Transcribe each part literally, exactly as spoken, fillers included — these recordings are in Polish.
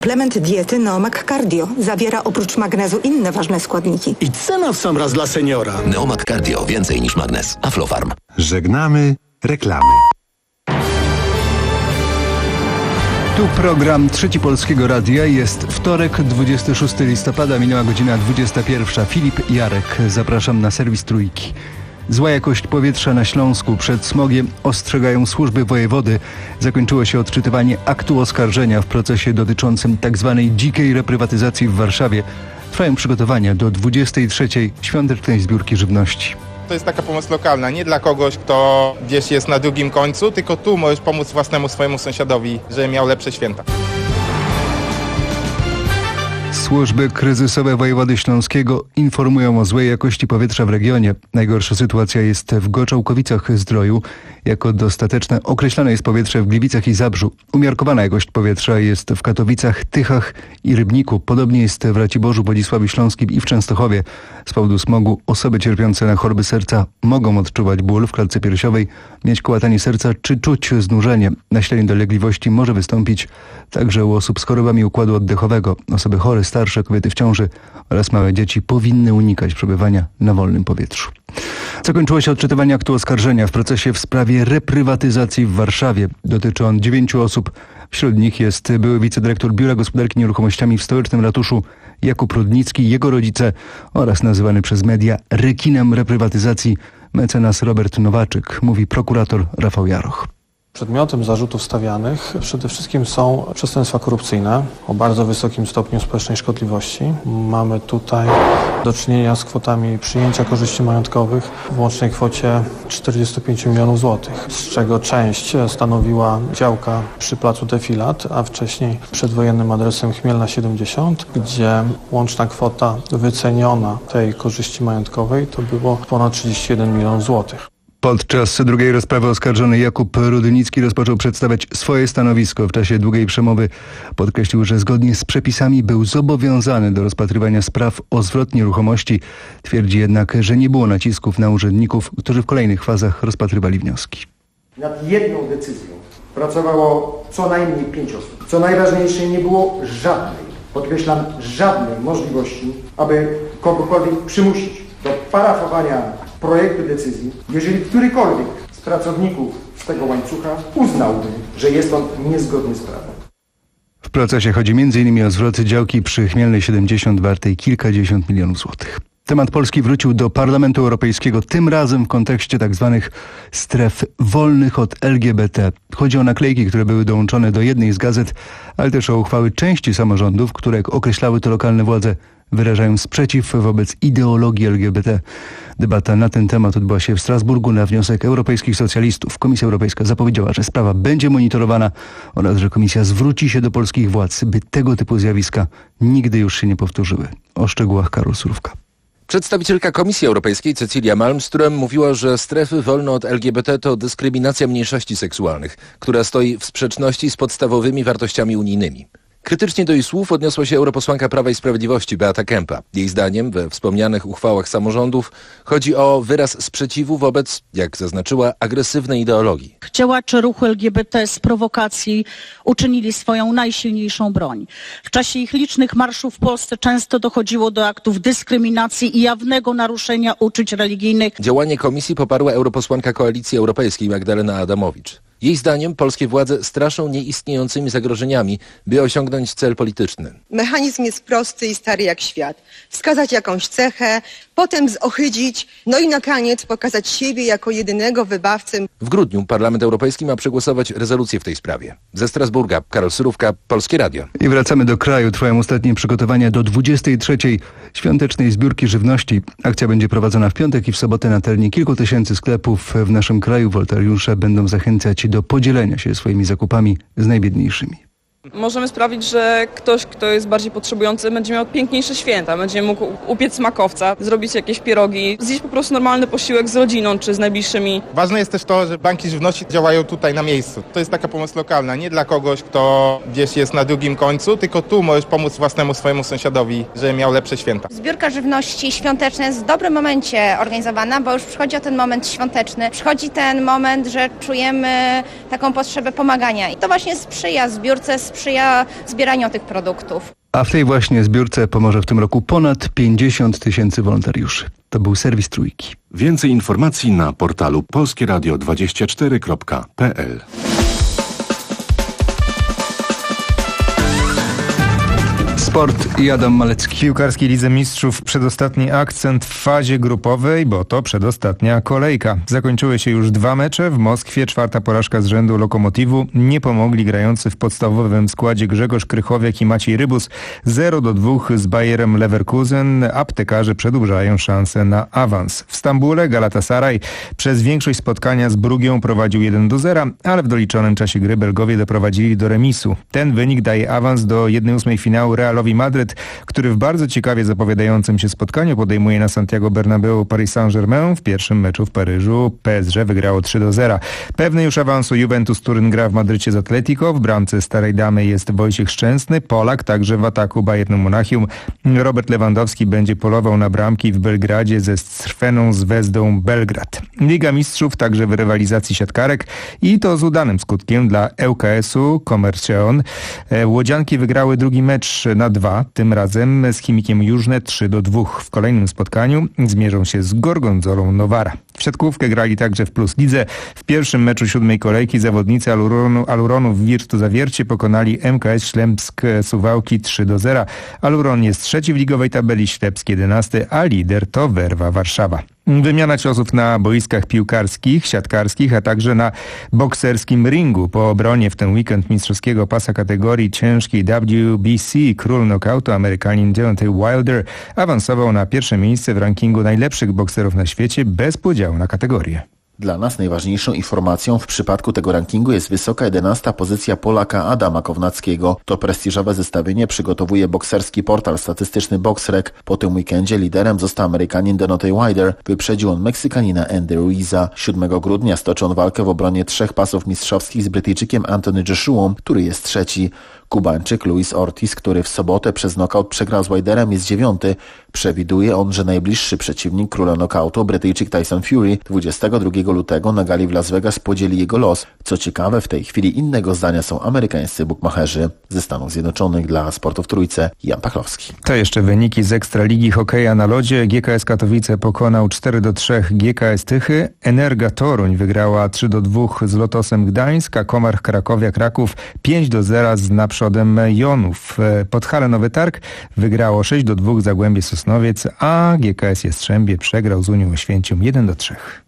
Suplement diety Neomak Cardio zawiera oprócz magnezu inne ważne składniki. I cena w sam raz dla seniora. Neomak Cardio. Więcej niż magnez. Aflofarm. Żegnamy reklamy. Tu program Trzeci Polskiego Radia. Jest wtorek, dwudziestego szóstego listopada, minęła godzina dwudziesta pierwsza. Filip Jarek, zapraszam na serwis Trójki. Zła jakość powietrza na Śląsku. Przed smogiem ostrzegają służby wojewody. Zakończyło się odczytywanie aktu oskarżenia w procesie dotyczącym tzw. dzikiej reprywatyzacji w Warszawie. Trwają przygotowania do dwudziestej trzeciej świątecznej zbiórki żywności. To jest taka pomoc lokalna, nie dla kogoś, kto gdzieś jest na drugim końcu, tylko tu możesz pomóc własnemu swojemu sąsiadowi, żeby miał lepsze święta. Służby kryzysowe wojewody śląskiego informują o złej jakości powietrza w regionie. Najgorsza sytuacja jest w Goczałkowicach-Zdroju. Jako dostateczne określane jest powietrze w Gliwicach i Zabrzu. Umiarkowana jakość powietrza jest w Katowicach, Tychach i Rybniku. Podobnie jest w Raciborzu, Wodzisławiu Śląskim i w Częstochowie. Z powodu smogu osoby cierpiące na choroby serca mogą odczuwać ból w klatce piersiowej, mieć kołatanie serca czy czuć znużenie. Nasilenie dolegliwości może wystąpić także u osób z chorobami układu oddechowego. Osoby chore, starsze, kobiety w ciąży oraz małe dzieci powinny unikać przebywania na wolnym powietrzu. Zakończyło się odczytywanie aktu oskarżenia w procesie w sprawie reprywatyzacji w Warszawie. Dotyczy on dziewięciu osób. Wśród nich jest były wicedyrektor Biura Gospodarki Nieruchomościami w stołecznym ratuszu Jakub Rudnicki, jego rodzice oraz nazywany przez media rekinem reprywatyzacji mecenas Robert Nowaczyk, mówi prokurator Rafał Jaroch. Przedmiotem zarzutów stawianych przede wszystkim są przestępstwa korupcyjne o bardzo wysokim stopniu społecznej szkodliwości. Mamy tutaj do czynienia z kwotami przyjęcia korzyści majątkowych w łącznej kwocie czterdziestu pięciu milionów złotych, z czego część stanowiła działka przy placu Defilat, a wcześniej przedwojennym adresem Chmielna siedemdziesiąt, gdzie łączna kwota wyceniona tej korzyści majątkowej to było ponad trzydzieści jeden milionów złotych. Podczas drugiej rozprawy oskarżony Jakub Rudnicki rozpoczął przedstawiać swoje stanowisko. W czasie długiej przemowy podkreślił, że zgodnie z przepisami był zobowiązany do rozpatrywania spraw o zwrot nieruchomości. Twierdzi jednak, że nie było nacisków na urzędników, którzy w kolejnych fazach rozpatrywali wnioski. Nad jedną decyzją pracowało co najmniej pięć osób. Co najważniejsze, nie było żadnej, podkreślam, żadnej możliwości, aby kogokolwiek przymusić do parafowania projektu decyzji, jeżeli którykolwiek z pracowników z tego łańcucha uznałby, że jest on niezgodny z prawem. W procesie chodzi między innymi o zwrot działki przy Chmielnej siedemdziesiąt wartej kilkadziesiąt milionów złotych. Temat Polski wrócił do Parlamentu Europejskiego, tym razem w kontekście tzw. stref wolnych od L G B T. Chodzi o naklejki, które były dołączone do jednej z gazet, ale też o uchwały części samorządów, które, jak określały to lokalne władze, wyrażają sprzeciw wobec ideologii L G B T. Debata na ten temat odbyła się w Strasburgu na wniosek europejskich socjalistów. Komisja Europejska zapowiedziała, że sprawa będzie monitorowana oraz że Komisja zwróci się do polskich władz, by tego typu zjawiska nigdy już się nie powtórzyły. O szczegółach Karol Surówka. Przedstawicielka Komisji Europejskiej Cecilia Malmström mówiła, że strefy wolne od L G B T to dyskryminacja mniejszości seksualnych, która stoi w sprzeczności z podstawowymi wartościami unijnymi. Krytycznie do jej słów odniosła się europosłanka Prawa i Sprawiedliwości Beata Kempa. Jej zdaniem we wspomnianych uchwałach samorządów chodzi o wyraz sprzeciwu wobec, jak zaznaczyła, agresywnej ideologii. Działacze ruchu L G B T z prowokacji uczynili swoją najsilniejszą broń. W czasie ich licznych marszów w Polsce często dochodziło do aktów dyskryminacji i jawnego naruszenia uczuć religijnych. Działanie komisji poparła europosłanka Koalicji Europejskiej Magdalena Adamowicz. Jej zdaniem polskie władze straszą nieistniejącymi zagrożeniami, by osiągnąć cel polityczny. Mechanizm jest prosty i stary jak świat. Wskazać jakąś cechę, potem zohydzić, no i na koniec pokazać siebie jako jedynego wybawcę. W grudniu Parlament Europejski ma przegłosować rezolucję w tej sprawie. Ze Strasburga, Karol Surówka, Polskie Radio. I wracamy do kraju. Trwają ostatnie przygotowania do dwudziestej trzeciej świątecznej zbiórki żywności. Akcja będzie prowadzona w piątek i w sobotę na terenie kilku tysięcy sklepów w naszym kraju. Wolontariusze będą zachęcać do podzielenia się swoimi zakupami z najbiedniejszymi. Możemy sprawić, że ktoś, kto jest bardziej potrzebujący, będzie miał piękniejsze święta, będzie mógł upiec smakowca, zrobić jakieś pierogi, zjeść po prostu normalny posiłek z rodziną czy z najbliższymi. Ważne jest też to, że banki żywności działają tutaj na miejscu. To jest taka pomoc lokalna, nie dla kogoś, kto gdzieś jest na drugim końcu, tylko tu możesz pomóc własnemu swojemu sąsiadowi, żeby miał lepsze święta. Zbiórka żywności świąteczna jest w dobrym momencie organizowana, bo już przychodzi o ten moment świąteczny. Przychodzi ten moment, że czujemy taką potrzebę pomagania i to właśnie sprzyja zbiórce, sprzyja zbieraniu tych produktów. A w tej właśnie zbiórce pomoże w tym roku ponad pięćdziesiąt tysięcy wolontariuszy. To był serwis Trójki. Więcej informacji na portalu polskie radio dwadzieścia cztery kropka p l. Sport i Adam Malecki. W piłkarskiej Lidze Mistrzów przedostatni akcent w fazie grupowej, bo to przedostatnia kolejka. Zakończyły się już dwa mecze. W Moskwie czwarta porażka z rzędu Lokomotivu. Nie pomogli grający w podstawowym składzie Grzegorz Krychowiak i Maciej Rybus. zero do dwóch z Bayerem Leverkusen. Aptekarze przedłużają szansę na awans. W Stambule Galatasaray przez większość spotkania z Brugią prowadził jeden do zera, ale w doliczonym czasie gry Belgowie doprowadzili do remisu. Ten wynik daje awans do jednej ósmej finału Realowi Madryt, który w bardzo ciekawie zapowiadającym się spotkaniu podejmuje na Santiago Bernabeu Paris Saint-Germain. W pierwszym meczu w Paryżu P S G wygrało trzy do zera. Pewny już awansu Juventus Turyn gra w Madrycie z Atletico. W bramce Starej Damy jest Wojciech Szczęsny, Polak, także w ataku Bayernu Monachium. Robert Lewandowski będzie polował na bramki w Belgradzie ze Crveną Zvezdą Belgrad. Liga Mistrzów także w rywalizacji siatkarek i to z udanym skutkiem dla L K S-u Komercion. Łodzianki wygrały drugi mecz na dwa, tym razem z Chimikiem Jużne trzy do dwóch. W kolejnym spotkaniu zmierzą się z Gorgonzolą Nowara. W siatkówkę grali także w Plus Lidze. W pierwszym meczu siódmej kolejki zawodnicy Aluronu, Aluronów Wirtu Zawiercie pokonali M K S Ślepsk Suwałki trzy do zera. Aluron jest trzeci w ligowej tabeli, Ślepsk jedenasty, a lider to Werwa Warszawa. Wymiana ciosów na boiskach piłkarskich, siatkarskich, a także na bokserskim ringu. Po obronie w ten weekend mistrzowskiego pasa kategorii ciężkiej W B C król knockoutu Amerykanin Deontay Wilder awansował na pierwsze miejsce w rankingu najlepszych bokserów na świecie bez podziału na kategorie. Dla nas najważniejszą informacją w przypadku tego rankingu jest wysoka jedenasta pozycja Polaka Adama Kownackiego. To prestiżowe zestawienie przygotowuje bokserski portal statystyczny BoxRec. Po tym weekendzie liderem został Amerykanin Deontay Wilder. Wyprzedził on Meksykanina Andy Ruiza. siódmego grudnia stoczy on walkę w obronie trzech pasów mistrzowskich z Brytyjczykiem Anthony Joshuą, który jest trzeci. Kubańczyk Luis Ortiz, który w sobotę przez nokaut przegrał z Wilderem, jest dziewiąty. Przewiduje on, że najbliższy przeciwnik króla nokautu, Brytyjczyk Tyson Fury, dwudziestego drugiego lutego na gali w Las Vegas podzieli jego los. Co ciekawe, w tej chwili innego zdania są amerykańscy bukmacherzy. Ze Stanów Zjednoczonych dla Sportu w Trójce Jan Pachlowski. To jeszcze wyniki z Ekstraligi Hokeja na lodzie. G K S Katowice pokonał cztery do trzech G K S Tychy. Energa Toruń wygrała trzy do dwóch z Lotosem Gdańsk, a Komarch Krakowia Kraków pięć do zera z naprzodem Jonów. Podhale Nowy Targ wygrało sześć do dwóch Zagłębie Sosnowiec, a G K S Jastrzębie przegrał z Unią Oświęcim jeden do trzech.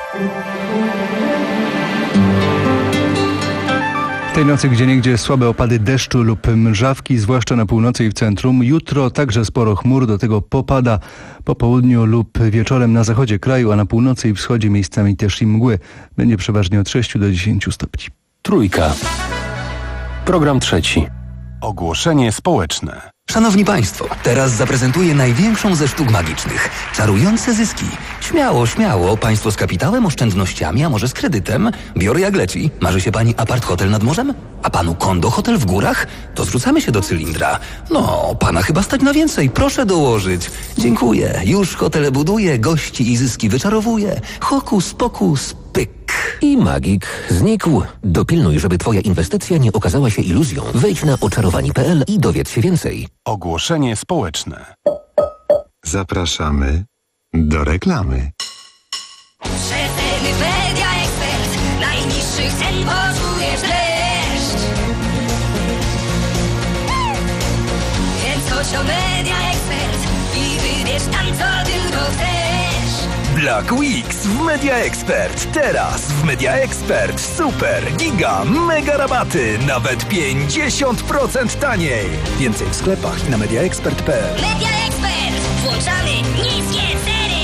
Tej nocy gdzieniegdzie słabe opady deszczu lub mrzawki, zwłaszcza na północy i w centrum. Jutro także sporo chmur, do tego popada po południu lub wieczorem na zachodzie kraju, a na północy i wschodzie miejscami też i mgły. Będzie przeważnie od sześciu do dziesięciu stopni. Trójka. Program trzeci. Ogłoszenie społeczne. Szanowni Państwo, teraz zaprezentuję największą ze sztuk magicznych. Czarujące zyski. Śmiało, śmiało. Państwo z kapitałem, oszczędnościami, a może z kredytem? Biorę jak leci. Marzy się Pani apart-hotel nad morzem? A Panu kondo-hotel w górach? To zwrócamy się do cylindra. No, Pana chyba stać na więcej. Proszę dołożyć. Dziękuję. Już hotele buduję, gości i zyski wyczarowuję. Hokus pokus pyk. I magik znikł. Dopilnuj, żeby Twoja inwestycja nie okazała się iluzją. Wejdź na oczarowani kropka p l i dowiedz się więcej. Ogłoszenie społeczne. Zapraszamy do reklamy. Przeceny Media Expert. Najniższych cen poczujesz dreszcz. Więc chodź o Media Expert i wybierz tam, co tylko chcesz. Black Weeks w Media Expert. Teraz w Media Expert super, giga, mega rabaty. Nawet pięćdziesiąt procent taniej. Więcej w sklepach i na mediaexpert kropka p l. Media Expert. Włączamy niskie ceny.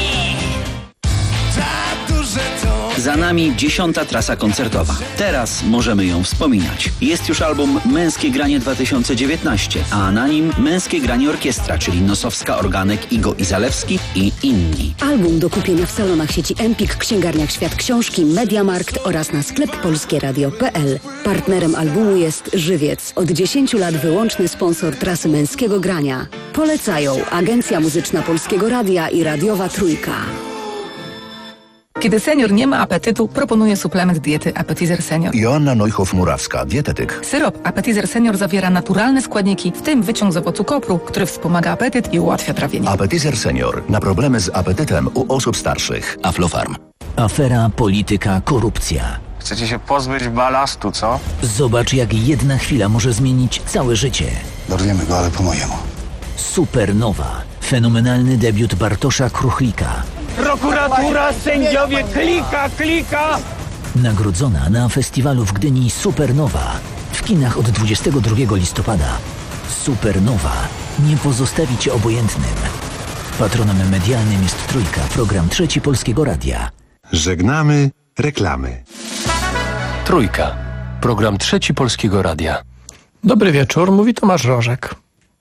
Za nami dziesiąta trasa koncertowa. Teraz możemy ją wspominać. Jest już album Męskie Granie dwa tysiące dziewiętnaście, a na nim Męskie Granie Orkiestra, czyli Nosowska, Organek, Igo i Zalewski i inni. Album do kupienia w salonach sieci Empik, księgarniach Świat Książki, Mediamarkt oraz na sklep polskieradio kropka p l. Partnerem albumu jest Żywiec. Od dziesięciu lat wyłączny sponsor trasy Męskiego Grania. Polecają Agencja Muzyczna Polskiego Radia i Radiowa Trójka. Kiedy senior nie ma apetytu, proponuję suplement diety Appetizer Senior. Joanna Neuchow-Murawska, dietetyk. Syrop Appetizer Senior zawiera naturalne składniki, w tym wyciąg z owocu kopru, który wspomaga apetyt i ułatwia trawienie. Appetizer Senior. Na problemy z apetytem u osób starszych. Aflofarm. Afera, polityka, korupcja. Chcecie się pozbyć balastu, co? Zobacz, jak jedna chwila może zmienić całe życie. Dorwiemy go, ale po mojemu. Supernowa. Fenomenalny debiut Bartosza Kruchlika. Prokuratura, sędziowie, klika, klika! Nagrodzona na festiwalu w Gdyni Supernowa. W kinach od dwudziestego drugiego listopada. Supernowa. Nie pozostawi cię obojętnym. Patronem medialnym jest Trójka, program Trzeci Polskiego Radia. Żegnamy reklamy. Trójka. Program Trzeci Polskiego Radia. Dobry wieczór, mówi Tomasz Rożek.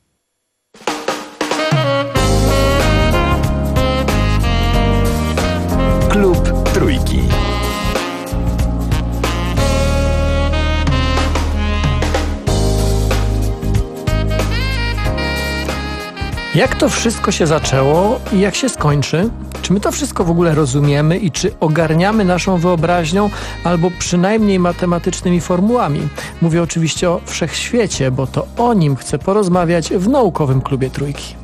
Klub Trójki. Jak to wszystko się zaczęło i jak się skończy? Czy my to wszystko w ogóle rozumiemy i czy ogarniamy naszą wyobraźnią albo przynajmniej matematycznymi formułami? Mówię oczywiście o wszechświecie, bo to o nim chcę porozmawiać w naukowym klubie Trójki.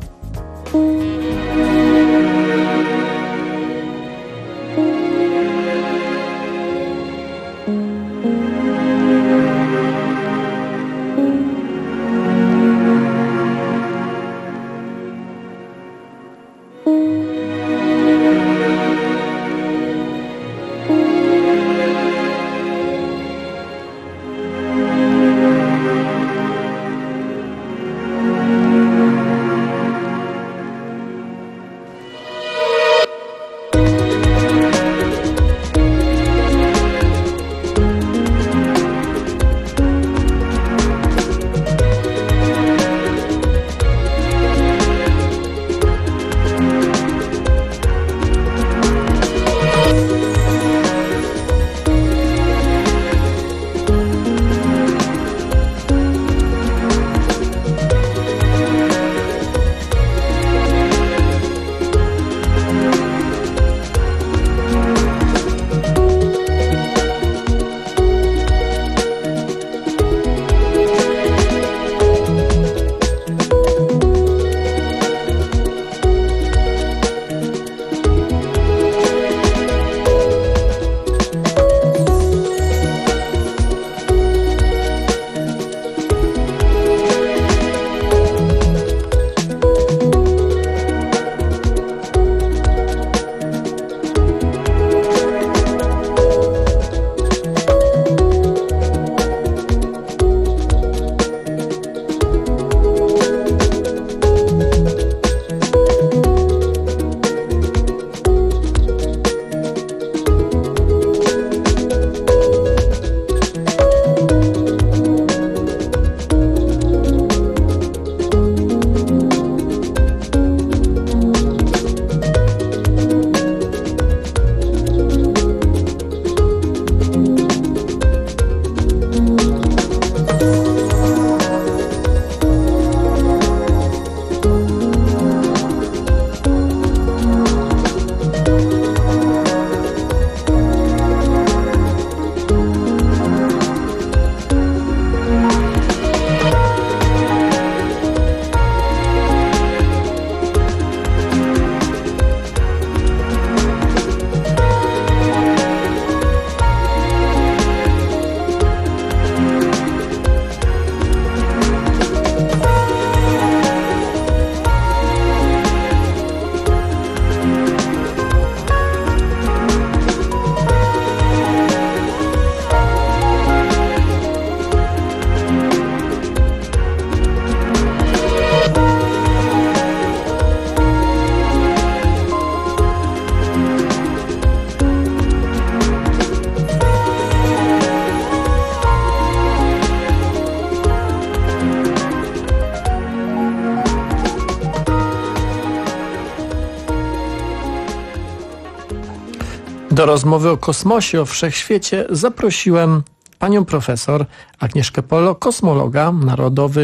Do rozmowy o kosmosie, o wszechświecie zaprosiłem panią profesor Agnieszkę Polo, kosmologa, narodowy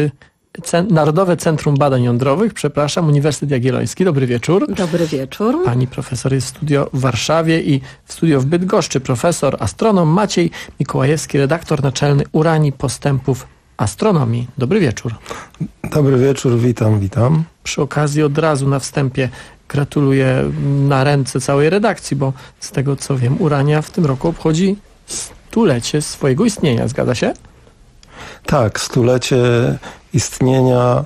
Narodowe Centrum Badań Jądrowych, przepraszam, Uniwersytet Jagielloński. Dobry wieczór. Dobry wieczór. Pani profesor jest w studio w Warszawie i w studio w Bydgoszczy. Profesor, astronom Maciej Mikołajewski, redaktor naczelny Uranii Postępów Astronomii. Dobry wieczór. Dobry wieczór, witam, witam. Przy okazji od razu na wstępie gratuluję na ręce całej redakcji, bo z tego co wiem, Urania w tym roku obchodzi stulecie swojego istnienia. Zgadza się? Tak, stulecie istnienia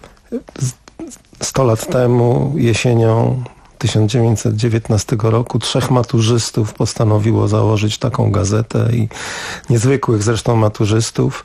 sto lat temu, jesienią tysiąc dziewięćset dziewiętnastego roku, trzech maturzystów postanowiło założyć taką gazetę i niezwykłych zresztą maturzystów.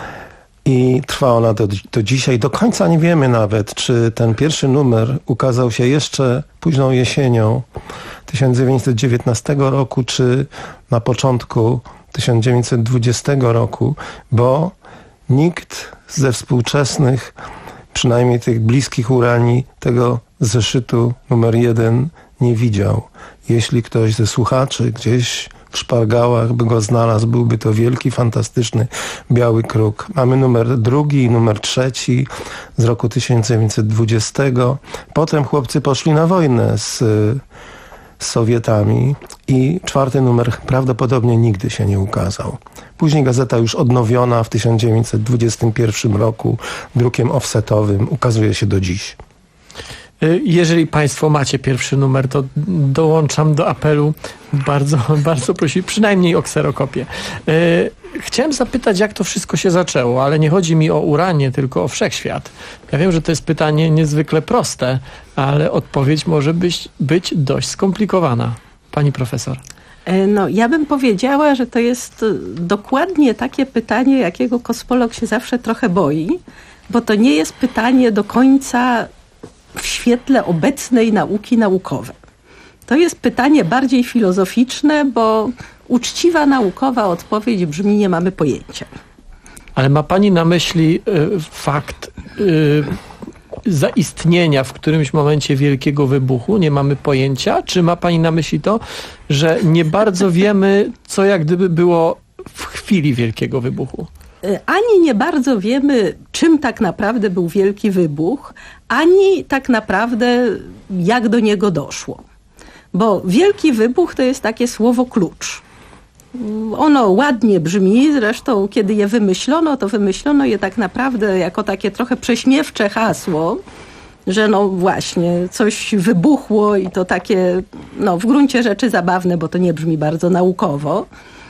I trwa ona do, do dzisiaj. Do końca nie wiemy nawet, czy ten pierwszy numer ukazał się jeszcze późną jesienią tysiąc dziewięćset dziewiętnastego roku, czy na początku tysiąc dziewięćset dwudziestego roku, bo nikt ze współczesnych, przynajmniej tych bliskich Uranii, tego zeszytu numer jeden nie widział. Jeśli ktoś ze słuchaczy gdzieś w szpargałach by go znalazł, byłby to wielki, fantastyczny biały kruk. Mamy numer drugi i numer trzeci z roku tysiąc dziewięćset dwudziestego. Potem chłopcy poszli na wojnę z, z Sowietami i czwarty numer prawdopodobnie nigdy się nie ukazał. Później gazeta już odnowiona w tysiąc dziewięćset dwudziestym pierwszym roku drukiem offsetowym ukazuje się do dziś. Jeżeli Państwo macie pierwszy numer, to dołączam do apelu. Bardzo, bardzo prosi, przynajmniej o kserokopię. Chciałem zapytać, jak to wszystko się zaczęło, ale nie chodzi mi o Uranię, tylko o wszechświat. Ja wiem, że to jest pytanie niezwykle proste, ale odpowiedź może być, być dość skomplikowana. Pani profesor. No, ja bym powiedziała, że to jest dokładnie takie pytanie, jakiego kosmolog się zawsze trochę boi, bo to nie jest pytanie do końca w świetle obecnej nauki naukowej. To jest pytanie bardziej filozoficzne, bo uczciwa naukowa odpowiedź brzmi: nie mamy pojęcia. Ale ma pani na myśli y, fakt y, zaistnienia w którymś momencie wielkiego wybuchu? Nie mamy pojęcia? Czy ma pani na myśli to, że nie bardzo wiemy, co jak gdyby było w chwili wielkiego wybuchu? Ani nie bardzo wiemy, czym tak naprawdę był wielki wybuch, ani tak naprawdę jak do niego doszło. Bo wielki wybuch to jest takie słowo klucz. Ono ładnie brzmi, zresztą kiedy je wymyślono, to wymyślono je tak naprawdę jako takie trochę prześmiewcze hasło, że no właśnie coś wybuchło i to takie no w gruncie rzeczy zabawne, bo to nie brzmi bardzo naukowo.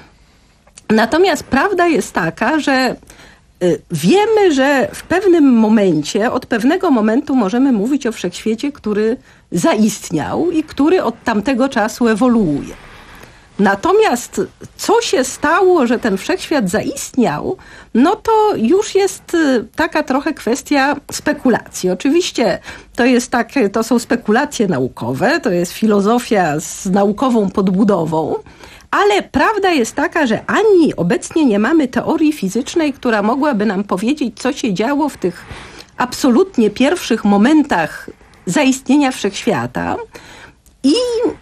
Natomiast prawda jest taka, że wiemy, że w pewnym momencie, od pewnego momentu możemy mówić o wszechświecie, który zaistniał i który od tamtego czasu ewoluuje. Natomiast co się stało, że ten wszechświat zaistniał, no to już jest taka trochę kwestia spekulacji. Oczywiście to jest takie, to są spekulacje naukowe, to jest filozofia z naukową podbudową, ale prawda jest taka, że ani obecnie nie mamy teorii fizycznej, która mogłaby nam powiedzieć, co się działo w tych absolutnie pierwszych momentach zaistnienia wszechświata. I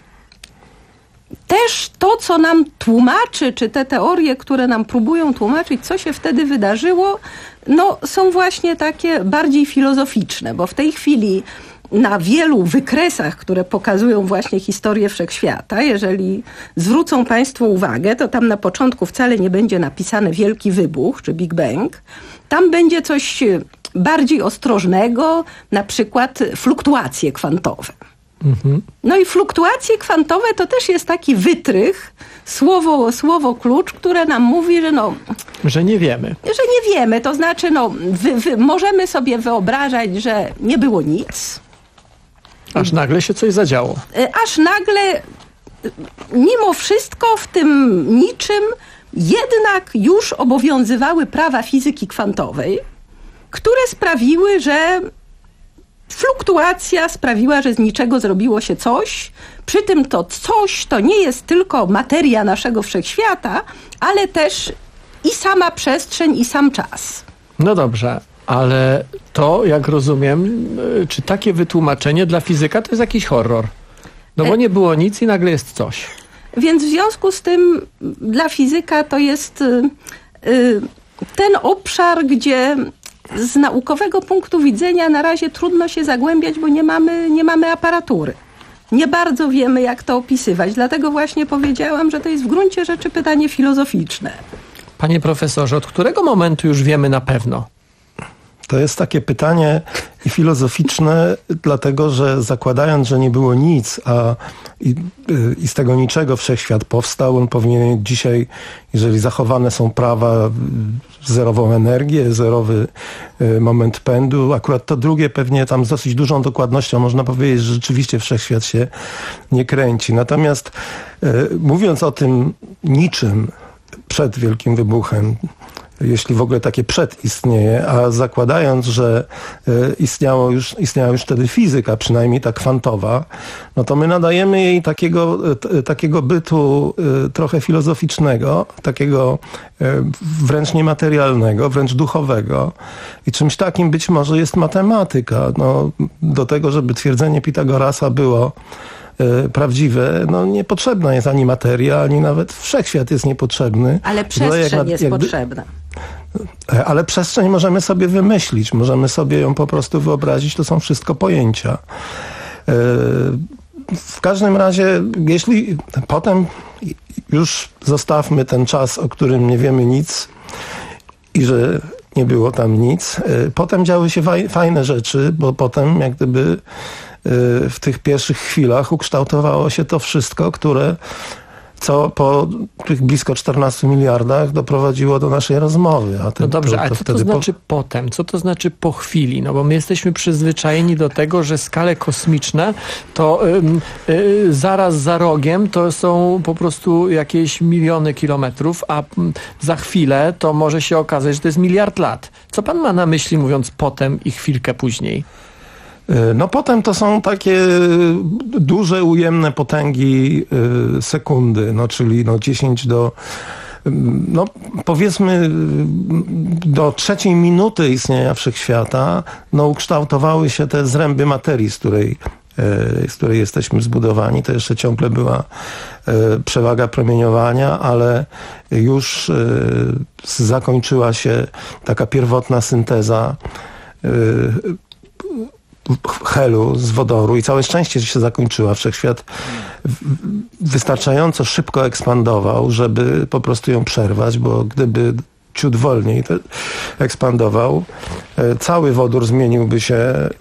też to, co nam tłumaczy, czy te teorie, które nam próbują tłumaczyć, co się wtedy wydarzyło, no są właśnie takie bardziej filozoficzne, bo w tej chwili na wielu wykresach, które pokazują właśnie historię wszechświata, jeżeli zwrócą Państwo uwagę, to tam na początku wcale nie będzie napisane wielki wybuch, czy Big Bang. Tam będzie coś bardziej ostrożnego, na przykład fluktuacje kwantowe. Mhm. No i fluktuacje kwantowe to też jest taki wytrych, słowo, słowo klucz, które nam mówi, że no... Że nie wiemy. Że nie wiemy, to znaczy no, wy, wy, możemy sobie wyobrażać, że nie było nic. Aż nagle się coś zadziało. Aż nagle, mimo wszystko w tym niczym, jednak już obowiązywały prawa fizyki kwantowej, które sprawiły, że fluktuacja sprawiła, że z niczego zrobiło się coś. Przy tym to coś to nie jest tylko materia naszego wszechświata, ale też i sama przestrzeń, i sam czas. No dobrze, ale to, jak rozumiem, czy takie wytłumaczenie dla fizyka to jest jakiś horror? No bo nie było nic i nagle jest coś. Więc w związku z tym dla fizyka to jest y, y, ten obszar, gdzie z naukowego punktu widzenia na razie trudno się zagłębiać, bo nie mamy, nie mamy aparatury. Nie bardzo wiemy, jak to opisywać, dlatego właśnie powiedziałam, że to jest w gruncie rzeczy pytanie filozoficzne. Panie profesorze, od którego momentu już wiemy na pewno? To jest takie pytanie i filozoficzne, dlatego że zakładając, że nie było nic, a i, i z tego niczego wszechświat powstał, on powinien dzisiaj, jeżeli zachowane są prawa, zerową energię, zerowy moment pędu. Akurat to drugie pewnie tam z dosyć dużą dokładnością można powiedzieć, że rzeczywiście wszechświat się nie kręci. Natomiast mówiąc o tym niczym przed Wielkim Wybuchem, jeśli w ogóle takie przed istnieje, a zakładając, że istniało już, istniała już wtedy fizyka, przynajmniej ta kwantowa, no to my nadajemy jej takiego, takiego bytu trochę filozoficznego, takiego wręcz niematerialnego, wręcz duchowego. I czymś takim być może jest matematyka. No, do tego, żeby twierdzenie Pitagorasa było prawdziwe, no niepotrzebna jest ani materia, ani nawet wszechświat jest niepotrzebny. Ale przestrzeń jak, jest jakby, potrzebna. Ale przestrzeń możemy sobie wymyślić, możemy sobie ją po prostu wyobrazić, to są wszystko pojęcia. W każdym razie, jeśli potem już zostawmy ten czas, o którym nie wiemy nic i że nie było tam nic, potem działy się fajne rzeczy, bo potem jak gdyby w tych pierwszych chwilach ukształtowało się to wszystko, które co po tych blisko czternastu miliardach doprowadziło do naszej rozmowy. A no dobrze, to, ale to co to znaczy po... potem? Co to znaczy po chwili? No bo my jesteśmy przyzwyczajeni do tego, że skale kosmiczne to y, y, zaraz za rogiem to są po prostu jakieś miliony kilometrów, a y, za chwilę to może się okazać, że to jest miliard lat. Co pan ma na myśli, mówiąc potem i chwilkę później? No potem to są takie duże, ujemne potęgi sekundy, no czyli no dziesięć do, no powiedzmy do trzeciej minuty istnienia wszechświata, no ukształtowały się te zręby materii, z której, z której jesteśmy zbudowani. To jeszcze ciągle była przewaga promieniowania, ale już zakończyła się taka pierwotna synteza helu z wodoru i całe szczęście, że się zakończyła. Wszechświat wystarczająco szybko ekspandował, żeby po prostu ją przerwać, bo gdyby ciut wolniej ekspandował, cały wodór zmieniłby się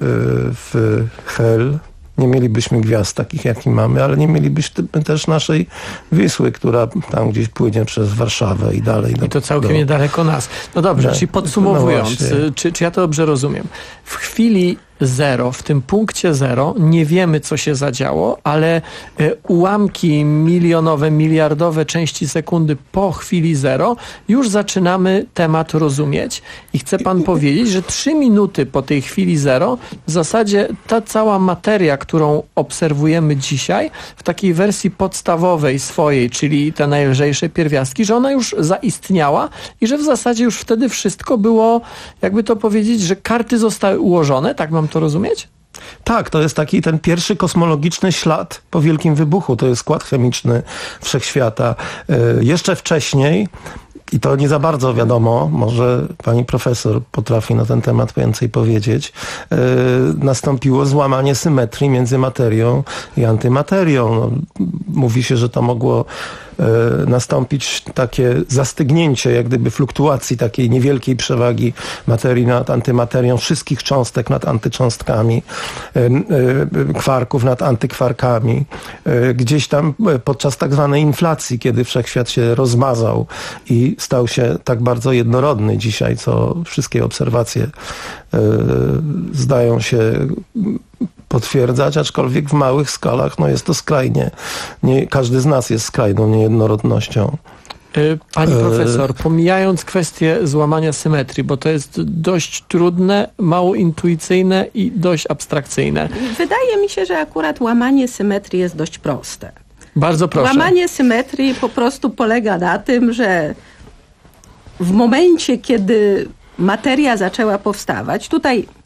w hel. Nie mielibyśmy gwiazd takich, jaki mamy, ale nie mielibyśmy też naszej Wisły, która tam gdzieś płynie przez Warszawę i dalej. I to całkiem do... niedaleko nas. No dobrze, no, czyli podsumowując, no czy, czy ja to dobrze rozumiem? W chwili zero, w tym punkcie zero, nie wiemy, co się zadziało, ale ułamki milionowe, miliardowe części sekundy po chwili zero już zaczynamy temat rozumieć i chce pan powiedzieć, że trzy minuty po tej chwili zero w zasadzie ta cała materia, którą obserwujemy dzisiaj w takiej wersji podstawowej swojej, czyli te najlżejsze pierwiastki, że ona już zaistniała i że w zasadzie już wtedy wszystko było, jakby to powiedzieć, że karty zostały ułożone, tak mam to rozumieć? Tak, to jest taki ten pierwszy kosmologiczny ślad po Wielkim Wybuchu. To jest skład chemiczny wszechświata. Jeszcze wcześniej, i to nie za bardzo wiadomo, może pani profesor potrafi na ten temat więcej powiedzieć, yy, nastąpiło złamanie symetrii między materią i antymaterią. No, mówi się, że to mogło yy, nastąpić takie zastygnięcie, jak gdyby fluktuacji takiej niewielkiej przewagi materii nad antymaterią, wszystkich cząstek nad antycząstkami, yy, yy, kwarków nad antykwarkami. Yy, gdzieś tam podczas tak zwanej inflacji, kiedy wszechświat się rozmazał i stał się tak bardzo jednorodny dzisiaj, co wszystkie obserwacje y, zdają się potwierdzać, aczkolwiek w małych skalach no jest to skrajnie, nie, każdy z nas jest skrajną niejednorodnością. Pani profesor, pomijając kwestię złamania symetrii, bo to jest dość trudne, mało intuicyjne i dość abstrakcyjne. Wydaje mi się, że akurat łamanie symetrii jest dość proste. Bardzo proszę. Łamanie symetrii po prostu polega na tym, że w momencie, kiedy materia zaczęła powstawać, tutaj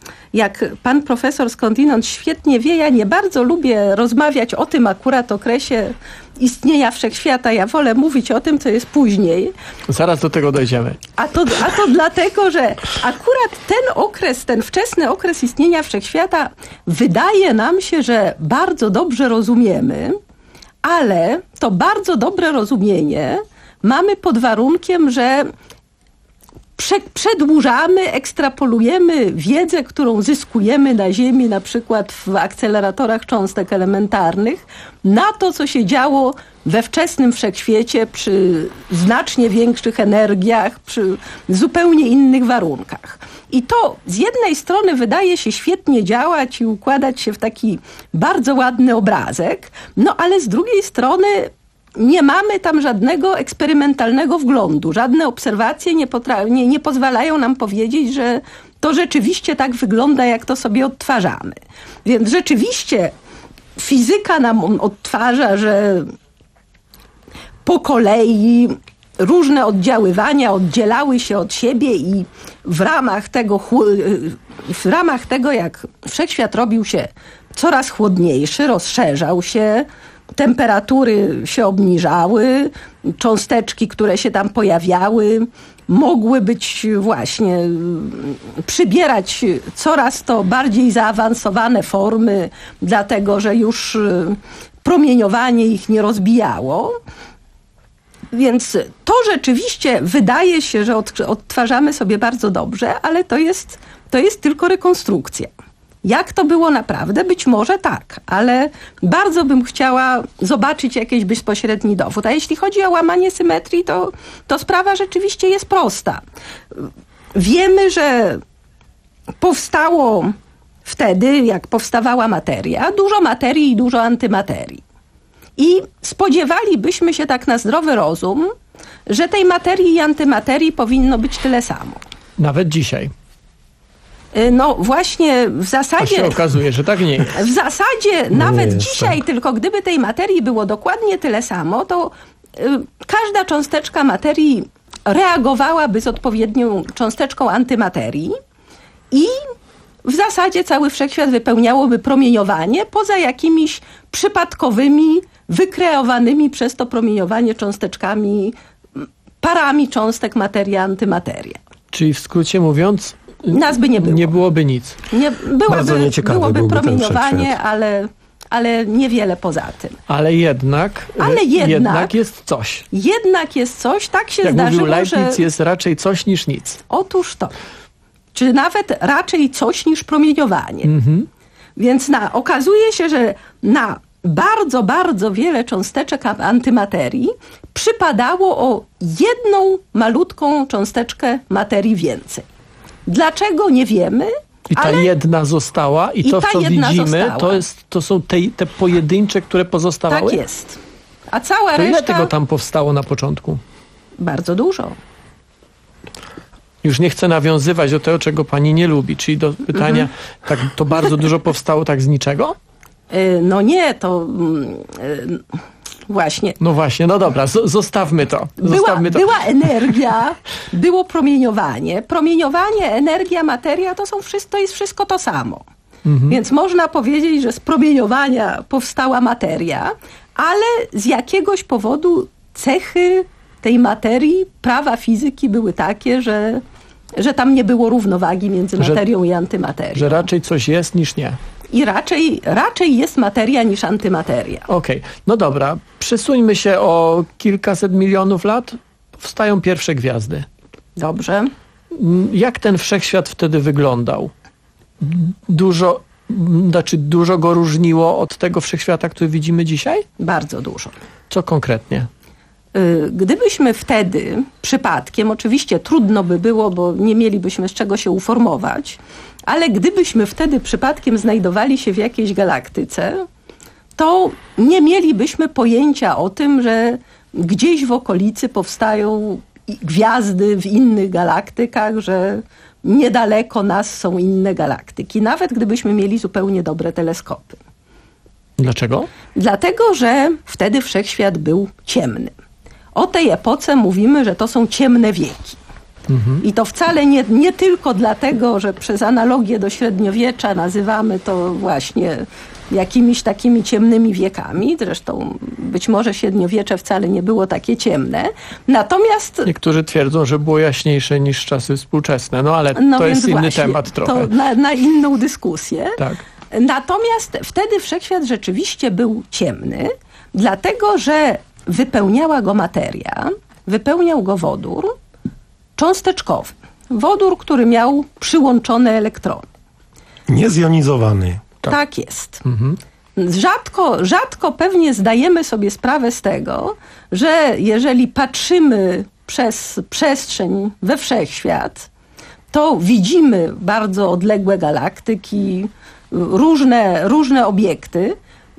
jak pan profesor skądinąd świetnie wie, ja nie bardzo lubię rozmawiać o tym akurat okresie istnienia wszechświata. Ja wolę mówić o tym, co jest później. Zaraz do tego dojdziemy. A to, a to dlatego, że akurat ten okres, ten wczesny okres istnienia wszechświata wydaje nam się, że bardzo dobrze rozumiemy, ale to bardzo dobre rozumienie mamy pod warunkiem, że Prze- przedłużamy, ekstrapolujemy wiedzę, którą zyskujemy na Ziemi, na przykład w akceleratorach cząstek elementarnych, na to, co się działo we wczesnym wszechświecie przy znacznie większych energiach, przy zupełnie innych warunkach. I to z jednej strony wydaje się świetnie działać i układać się w taki bardzo ładny obrazek, no ale z drugiej strony nie mamy tam żadnego eksperymentalnego wglądu. Żadne obserwacje nie, potra- nie, nie pozwalają nam powiedzieć, że to rzeczywiście tak wygląda, jak to sobie odtwarzamy. Więc rzeczywiście fizyka nam odtwarza, że po kolei różne oddziaływania oddzielały się od siebie i w ramach tego, w ramach tego jak wszechświat robił się coraz chłodniejszy, rozszerzał się, temperatury się obniżały, cząsteczki, które się tam pojawiały, mogły być właśnie, przybierać coraz to bardziej zaawansowane formy, dlatego że już promieniowanie ich nie rozbijało. Więc to rzeczywiście wydaje się, że odtwarzamy sobie bardzo dobrze, ale to jest, to jest tylko rekonstrukcja. Jak to było naprawdę? Być może tak, ale bardzo bym chciała zobaczyć jakiś bezpośredni dowód. A jeśli chodzi o łamanie symetrii, to, to sprawa rzeczywiście jest prosta. Wiemy, że powstało wtedy, jak powstawała materia, dużo materii i dużo antymaterii. I spodziewalibyśmy się tak na zdrowy rozum, że tej materii i antymaterii powinno być tyle samo. Nawet dzisiaj. No właśnie w zasadzie... A się okazuje, że tak nie jest. W zasadzie no nawet jest, dzisiaj, tak. Tylko gdyby tej materii było dokładnie tyle samo, to y, każda cząsteczka materii reagowałaby z odpowiednią cząsteczką antymaterii i w zasadzie cały wszechświat wypełniałoby promieniowanie poza jakimiś przypadkowymi, wykreowanymi przez to promieniowanie cząsteczkami, parami cząstek materia-antymateria. Czyli w skrócie mówiąc... Nas by nie było. Nie byłoby nic. Nie, byłoby, byłoby promieniowanie, ale, ale niewiele poza tym. Ale jednak, ale jednak, jednak jest coś. Jednak jest coś, tak się Jak zdarzyło, mówił Leibniz, że... jest raczej coś niż nic. Otóż to. Czy nawet raczej coś niż promieniowanie. Mhm. Więc na, okazuje się, że na bardzo, bardzo wiele cząsteczek antymaterii przypadało o jedną malutką cząsteczkę materii więcej. Dlaczego? Nie wiemy. I ta ale... jedna została i, I to, co widzimy, to, jest, to są te, te pojedyncze, które pozostawały? Tak jest. A cała to reszta... ile tego tam powstało na początku? Bardzo dużo. Już nie chcę nawiązywać do tego, czego pani nie lubi, czyli do pytania, mhm. tak, to bardzo dużo powstało tak z niczego? No nie, to... Yy... Właśnie. No właśnie, no dobra, z- zostawmy to. Zostawmy była, to. była energia, było promieniowanie. Promieniowanie, energia, materia to, są wszystko, to jest wszystko to samo. Mhm. Więc można powiedzieć, że z promieniowania powstała materia, ale z jakiegoś powodu cechy tej materii, prawa fizyki były takie, że, że tam nie było równowagi między materią że, i antymaterią. Że raczej coś jest niż nie. I raczej, raczej jest materia niż antymateria. Okej, okay. No dobra. Przesuńmy się o kilkaset milionów lat. Wstają pierwsze gwiazdy. Dobrze. Jak ten wszechświat wtedy wyglądał? Dużo, znaczy dużo go różniło od tego wszechświata, który widzimy dzisiaj? Bardzo dużo. Co konkretnie? Gdybyśmy wtedy przypadkiem, oczywiście trudno by było, bo nie mielibyśmy z czego się uformować, ale gdybyśmy wtedy przypadkiem znajdowali się w jakiejś galaktyce, to nie mielibyśmy pojęcia o tym, że gdzieś w okolicy powstają gwiazdy w innych galaktykach, że niedaleko nas są inne galaktyki, nawet gdybyśmy mieli zupełnie dobre teleskopy. Dlaczego? Dlatego, że wtedy wszechświat był ciemny. O tej epoce mówimy, że to są ciemne wieki. Mhm. I to wcale nie, nie tylko dlatego, że przez analogię do średniowiecza nazywamy to właśnie jakimiś takimi ciemnymi wiekami. Zresztą być może średniowiecze wcale nie było takie ciemne. Natomiast... Niektórzy twierdzą, że było jaśniejsze niż czasy współczesne. No ale no to jest inny właśnie, temat trochę. To na, na inną dyskusję. Tak. Natomiast wtedy wszechświat rzeczywiście był ciemny, dlatego że wypełniała go materia, wypełniał go wodór cząsteczkowy. Wodór, który miał przyłączone elektrony. Niezjonizowany. Tak, tak jest. Mhm. Rzadko, rzadko pewnie zdajemy sobie sprawę z tego, że jeżeli patrzymy przez przestrzeń we wszechświat, to widzimy bardzo odległe galaktyki, różne, różne obiekty.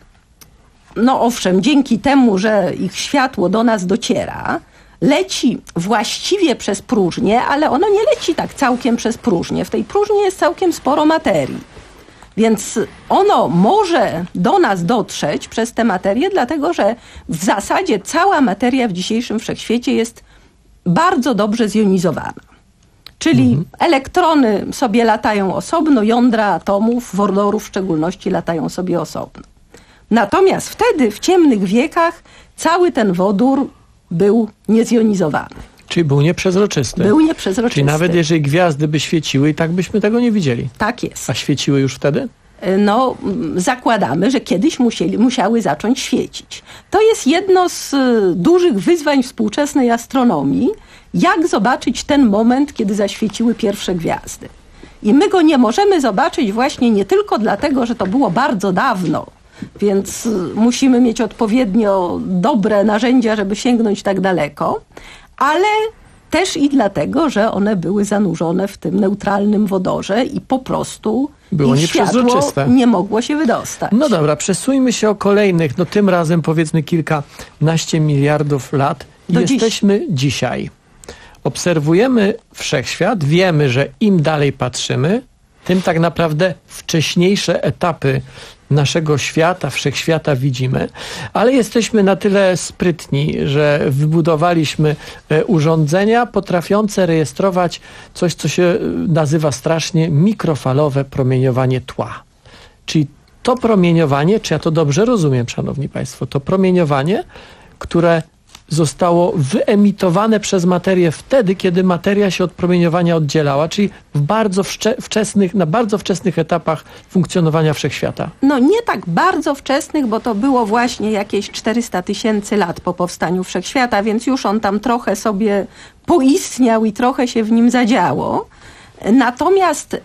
No owszem, dzięki temu, że ich światło do nas dociera, leci właściwie przez próżnię, ale ono nie leci tak całkiem przez próżnię. W tej próżni jest całkiem sporo materii. Więc ono może do nas dotrzeć przez tę materię, dlatego że w zasadzie cała materia w dzisiejszym wszechświecie jest bardzo dobrze zjonizowana. Czyli mhm. elektrony sobie latają osobno, jądra atomów, wodorów w szczególności latają sobie osobno. Natomiast wtedy, w ciemnych wiekach, cały ten wodór był niezjonizowany. Czyli był nieprzezroczysty. Był nieprzezroczysty. Czyli nawet jeżeli gwiazdy by świeciły, i tak byśmy tego nie widzieli. Tak jest. A świeciły już wtedy? No, zakładamy, że kiedyś musieli, musiały zacząć świecić. To jest jedno z dużych wyzwań współczesnej astronomii, jak zobaczyć ten moment, kiedy zaświeciły pierwsze gwiazdy. I my go nie możemy zobaczyć właśnie nie tylko dlatego, że to było bardzo dawno, więc musimy mieć odpowiednio dobre narzędzia, żeby sięgnąć tak daleko, ale też i dlatego, że one były zanurzone w tym neutralnym wodorze i po prostu było ich światło nie mogło się wydostać. No dobra, przesuńmy się o kolejnych, no tym razem powiedzmy kilkanaście miliardów lat i Do jesteśmy dziś. dzisiaj. Obserwujemy wszechświat, wiemy, że im dalej patrzymy, tym tak naprawdę wcześniejsze etapy naszego świata, wszechświata widzimy, ale jesteśmy na tyle sprytni, że wybudowaliśmy urządzenia potrafiące rejestrować coś, co się nazywa strasznie mikrofalowe promieniowanie tła. Czyli to promieniowanie, czy ja to dobrze rozumiem, szanowni państwo, to promieniowanie, które zostało wyemitowane przez materię wtedy, kiedy materia się od promieniowania oddzielała, czyli w bardzo wczesnych, na bardzo wczesnych etapach funkcjonowania wszechświata. No nie tak bardzo wczesnych, bo to było właśnie jakieś czterysta tysięcy lat po powstaniu wszechświata, więc już on tam trochę sobie poistniał i trochę się w nim zadziało. Natomiast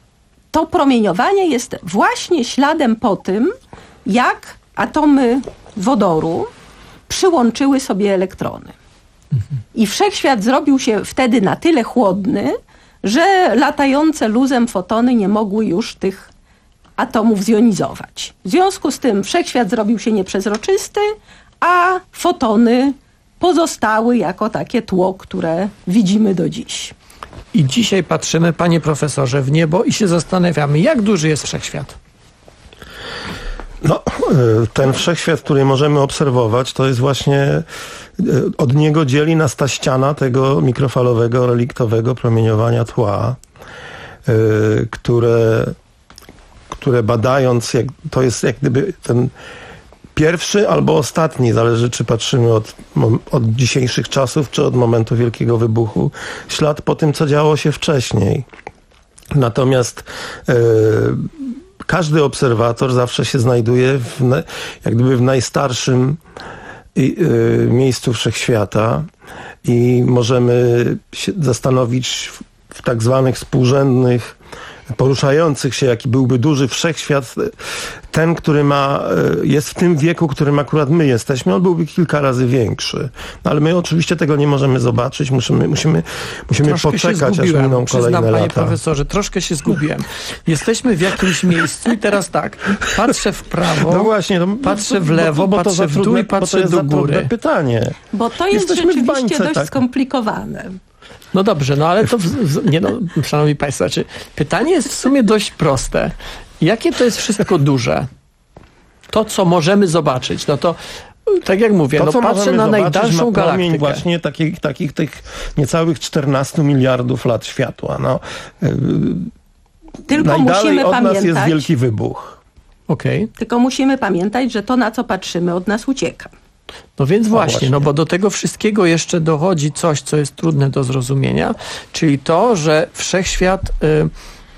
to promieniowanie jest właśnie śladem po tym, jak atomy wodoru przyłączyły sobie elektrony. Mhm. I wszechświat zrobił się wtedy na tyle chłodny, że latające luzem fotony nie mogły już tych atomów zjonizować. W związku z tym wszechświat zrobił się nieprzezroczysty, a fotony pozostały jako takie tło, które widzimy do dziś. I dzisiaj patrzymy, panie profesorze, w niebo i się zastanawiamy, jak duży jest wszechświat? No, ten wszechświat, który możemy obserwować, to jest właśnie, od niego dzieli nas ta ściana tego mikrofalowego, reliktowego promieniowania tła, które, które badając, jak, to jest jak gdyby ten pierwszy albo ostatni, zależy czy patrzymy od, od dzisiejszych czasów, czy od momentu Wielkiego Wybuchu, ślad po tym, co działo się wcześniej. Natomiast yy, każdy obserwator zawsze się znajduje w, jak gdyby w najstarszym y, y, miejscu wszechświata i możemy się zastanowić w, w tak zwanych współrzędnych, poruszających się, jaki byłby duży wszechświat, ten, który ma, jest w tym wieku, w którym akurat my jesteśmy, on byłby kilka razy większy. No, ale my oczywiście tego nie możemy zobaczyć, musimy, musimy, musimy poczekać, aż miną kolejne lata. Panie profesorze, troszkę się zgubiłem. Jesteśmy w jakimś miejscu i teraz tak, patrzę w prawo, no właśnie, no, patrzę w lewo, bo, bo patrzę w dół i patrzę do góry. Pytanie. Bo to jest Jesteśmy rzeczywiście bańce, dość tak. skomplikowane. No dobrze, no ale to, w, w, nie no, szanowni państwo, znaczy, pytanie jest w sumie dość proste. Jakie to jest wszystko duże? To, co możemy zobaczyć, no to tak jak mówię, to, no co patrzę na najdalszą ma galaktykę. właśnie takich, takich tych niecałych czternastu miliardów lat światła. No. Tylko Najdalej musimy od pamiętać, nas jest wielki wybuch. Okay. Tylko musimy pamiętać, że to, na co patrzymy, od nas ucieka. No więc no właśnie, właśnie, no bo do tego wszystkiego jeszcze dochodzi coś, co jest trudne do zrozumienia, czyli to, że wszechświat... Y,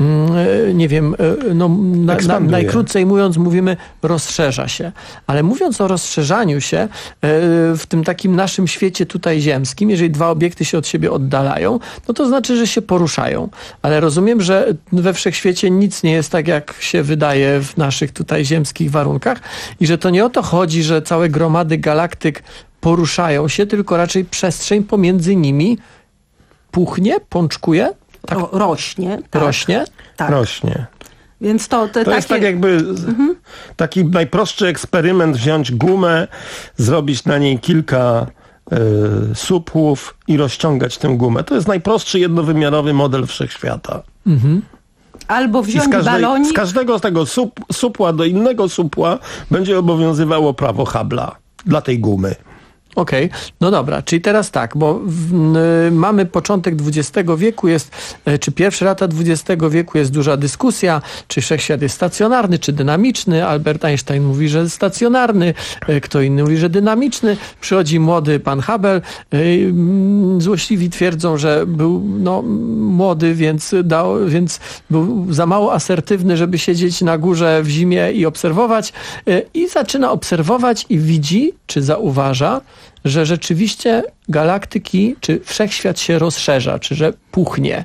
nie wiem, no, na, na, najkrócej mówiąc mówimy rozszerza się. Ale mówiąc o rozszerzaniu się w tym takim naszym świecie tutaj ziemskim, jeżeli dwa obiekty się od siebie oddalają, no to znaczy, że się poruszają. Ale rozumiem, że we wszechświecie nic nie jest tak, jak się wydaje w naszych tutaj ziemskich warunkach i że to nie o to chodzi, że całe gromady galaktyk poruszają się, tylko raczej przestrzeń pomiędzy nimi puchnie, pączkuje? Tak. O, rośnie. Tak. Rośnie? Tak. Rośnie. Więc to, te to takie... jest tak jakby mhm. taki najprostszy eksperyment, wziąć gumę, zrobić na niej kilka y, supłów i rozciągać tę gumę. To jest najprostszy jednowymiarowy model wszechświata. Mhm. Albo wziąć I z, każdej, balonik... z każdego z tego sup, supła do innego supła będzie obowiązywało prawo Hubble'a dla tej gumy. Okej, okay. No dobra, czyli teraz tak, bo w, y, mamy początek dwudziestego wieku, jest, y, czy pierwsze lata dwudziestego wieku, jest duża dyskusja, czy wszechświat jest stacjonarny, czy dynamiczny. Albert Einstein mówi, że stacjonarny, y, kto inny mówi, że dynamiczny. Przychodzi młody pan Hubble, y, złośliwi twierdzą, że był no, młody, więc, dał, więc był za mało asertywny, żeby siedzieć na górze w zimie i obserwować. Y, I zaczyna obserwować i widzi, czy zauważa, że rzeczywiście galaktyki, czy wszechświat się rozszerza, czy że puchnie.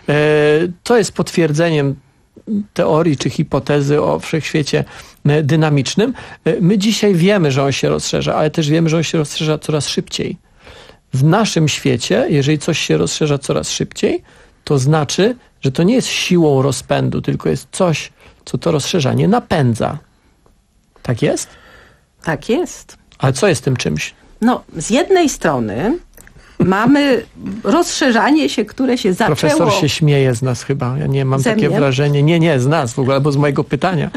To jest potwierdzeniem teorii, czy hipotezy o wszechświecie dynamicznym. My dzisiaj wiemy, że on się rozszerza, ale też wiemy, że on się rozszerza coraz szybciej. W naszym świecie, jeżeli coś się rozszerza coraz szybciej, to znaczy, że to nie jest siłą rozpędu, tylko jest coś, co to rozszerzanie napędza. Tak jest? Tak jest. Ale co jest tym czymś? No, z jednej strony mamy rozszerzanie się, które się zaczęło... Profesor się śmieje z nas chyba. Ja nie mam Ze takie mnie? wrażenie. Nie, nie, z nas w ogóle, albo z mojego pytania.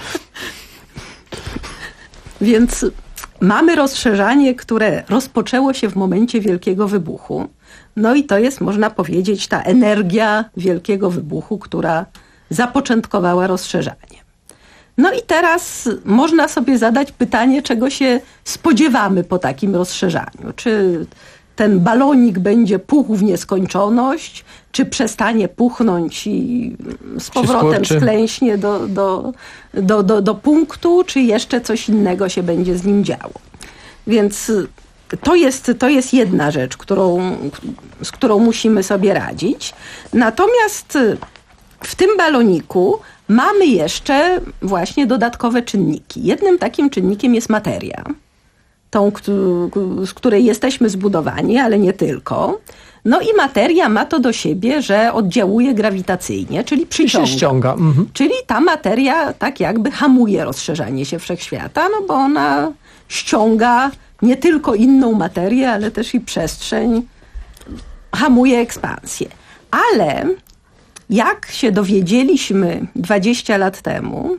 Więc mamy rozszerzanie, które rozpoczęło się w momencie Wielkiego Wybuchu. No i to jest, można powiedzieć, ta energia Wielkiego Wybuchu, która zapoczątkowała rozszerzanie. No i teraz można sobie zadać pytanie, czego się spodziewamy po takim rozszerzaniu. Czy ten balonik będzie puchł w nieskończoność, czy przestanie puchnąć i z powrotem sklęśnie do, do, do, do, do punktu, czy jeszcze coś innego się będzie z nim działo. Więc to jest, to jest jedna rzecz, którą, z którą musimy sobie radzić. Natomiast w tym baloniku mamy jeszcze właśnie dodatkowe czynniki. Jednym takim czynnikiem jest materia, tą, z której jesteśmy zbudowani, ale nie tylko. No i materia ma to do siebie, że oddziałuje grawitacyjnie, czyli przyciąga. I się ściąga. Mhm. Czyli ta materia tak jakby hamuje rozszerzanie się wszechświata, no bo ona ściąga nie tylko inną materię, ale też i przestrzeń, hamuje ekspansję. Ale jak się dowiedzieliśmy dwadzieścia lat temu,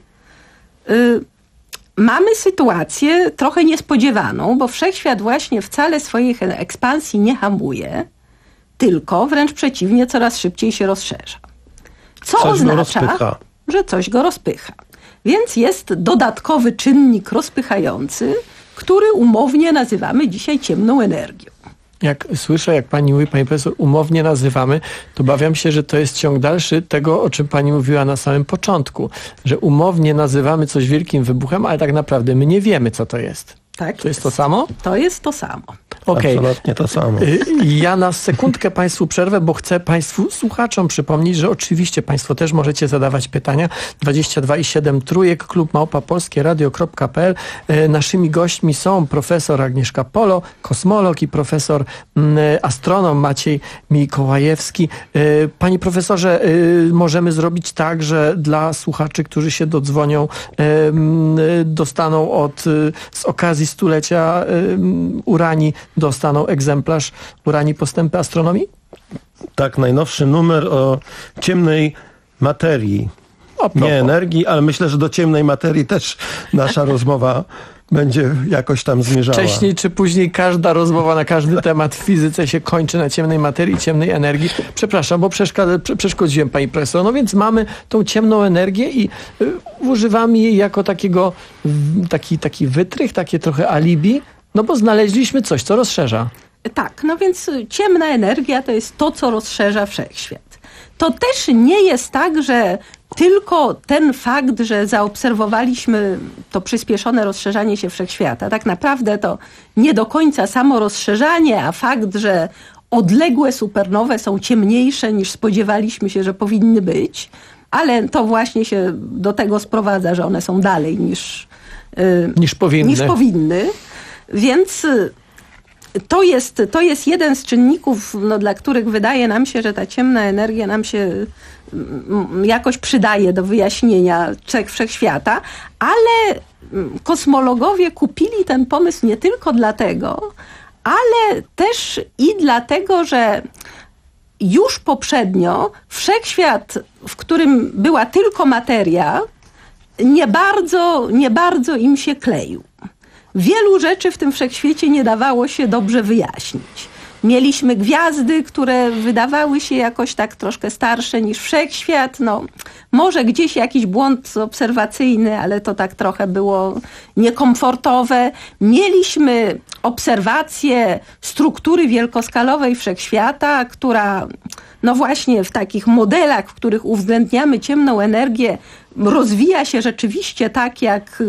yy, mamy sytuację trochę niespodziewaną, bo wszechświat właśnie wcale swojej ekspansji nie hamuje, tylko wręcz przeciwnie, coraz szybciej się rozszerza. Co coś oznacza, go rozpycha. że coś go rozpycha. Więc jest dodatkowy czynnik rozpychający, który umownie nazywamy dzisiaj ciemną energią. Jak słyszę, jak pani mówi, pani profesor, umownie nazywamy, to obawiam się, że to jest ciąg dalszy tego, o czym pani mówiła na samym początku, że umownie nazywamy coś wielkim wybuchem, ale tak naprawdę my nie wiemy, co to jest. Tak to jest. jest to samo? To jest to samo. Okay. Absolutnie to samo. Ja na sekundkę państwu przerwę, bo chcę państwu słuchaczom przypomnieć, że oczywiście państwo też możecie zadawać pytania. dwadzieścia dwa i siedem trójek, klub małpa polskie radio kropka p l. Naszymi gośćmi są profesor Agnieszka Polo, kosmolog, i profesor astronom Maciej Mikołajewski. Panie profesorze, możemy zrobić tak, że dla słuchaczy, którzy się dodzwonią, dostaną od z okazji stulecia Uranii, dostaną egzemplarz Uranii Postępy Astronomii? Tak, najnowszy numer o ciemnej materii. nie energii, ale myślę, że do ciemnej materii też nasza rozmowa będzie jakoś tam zmierzała. Wcześniej czy później każda rozmowa na każdy temat w fizyce się kończy na ciemnej materii, ciemnej energii. Przepraszam, bo przeszkadza- przeszkodziłem pani profesor. No więc mamy tą ciemną energię i y, używamy jej jako takiego, w, taki, taki wytrych, takie trochę alibi, no bo znaleźliśmy coś, co rozszerza. Tak, no więc ciemna energia to jest to, co rozszerza wszechświat. To też nie jest tak, że tylko ten fakt, że zaobserwowaliśmy to przyspieszone rozszerzanie się wszechświata, tak naprawdę to nie do końca samo rozszerzanie, a fakt, że odległe supernowe są ciemniejsze niż spodziewaliśmy się, że powinny być, ale to właśnie się do tego sprowadza, że one są dalej niż, yy, niż powinny. Niż powinny. Więc to jest, to jest jeden z czynników, no, dla których wydaje nam się, że ta ciemna energia nam się jakoś przydaje do wyjaśnienia cech wszechświata, ale kosmologowie kupili ten pomysł nie tylko dlatego, ale też i dlatego, że już poprzednio wszechświat, w którym była tylko materia, nie bardzo, nie bardzo im się kleił. Wielu rzeczy w tym wszechświecie nie dawało się dobrze wyjaśnić. Mieliśmy gwiazdy, które wydawały się jakoś tak troszkę starsze niż wszechświat. No, może gdzieś jakiś błąd obserwacyjny, ale to tak trochę było niekomfortowe. Mieliśmy obserwację struktury wielkoskalowej wszechświata, która no właśnie w takich modelach, w których uwzględniamy ciemną energię, rozwija się rzeczywiście tak, jak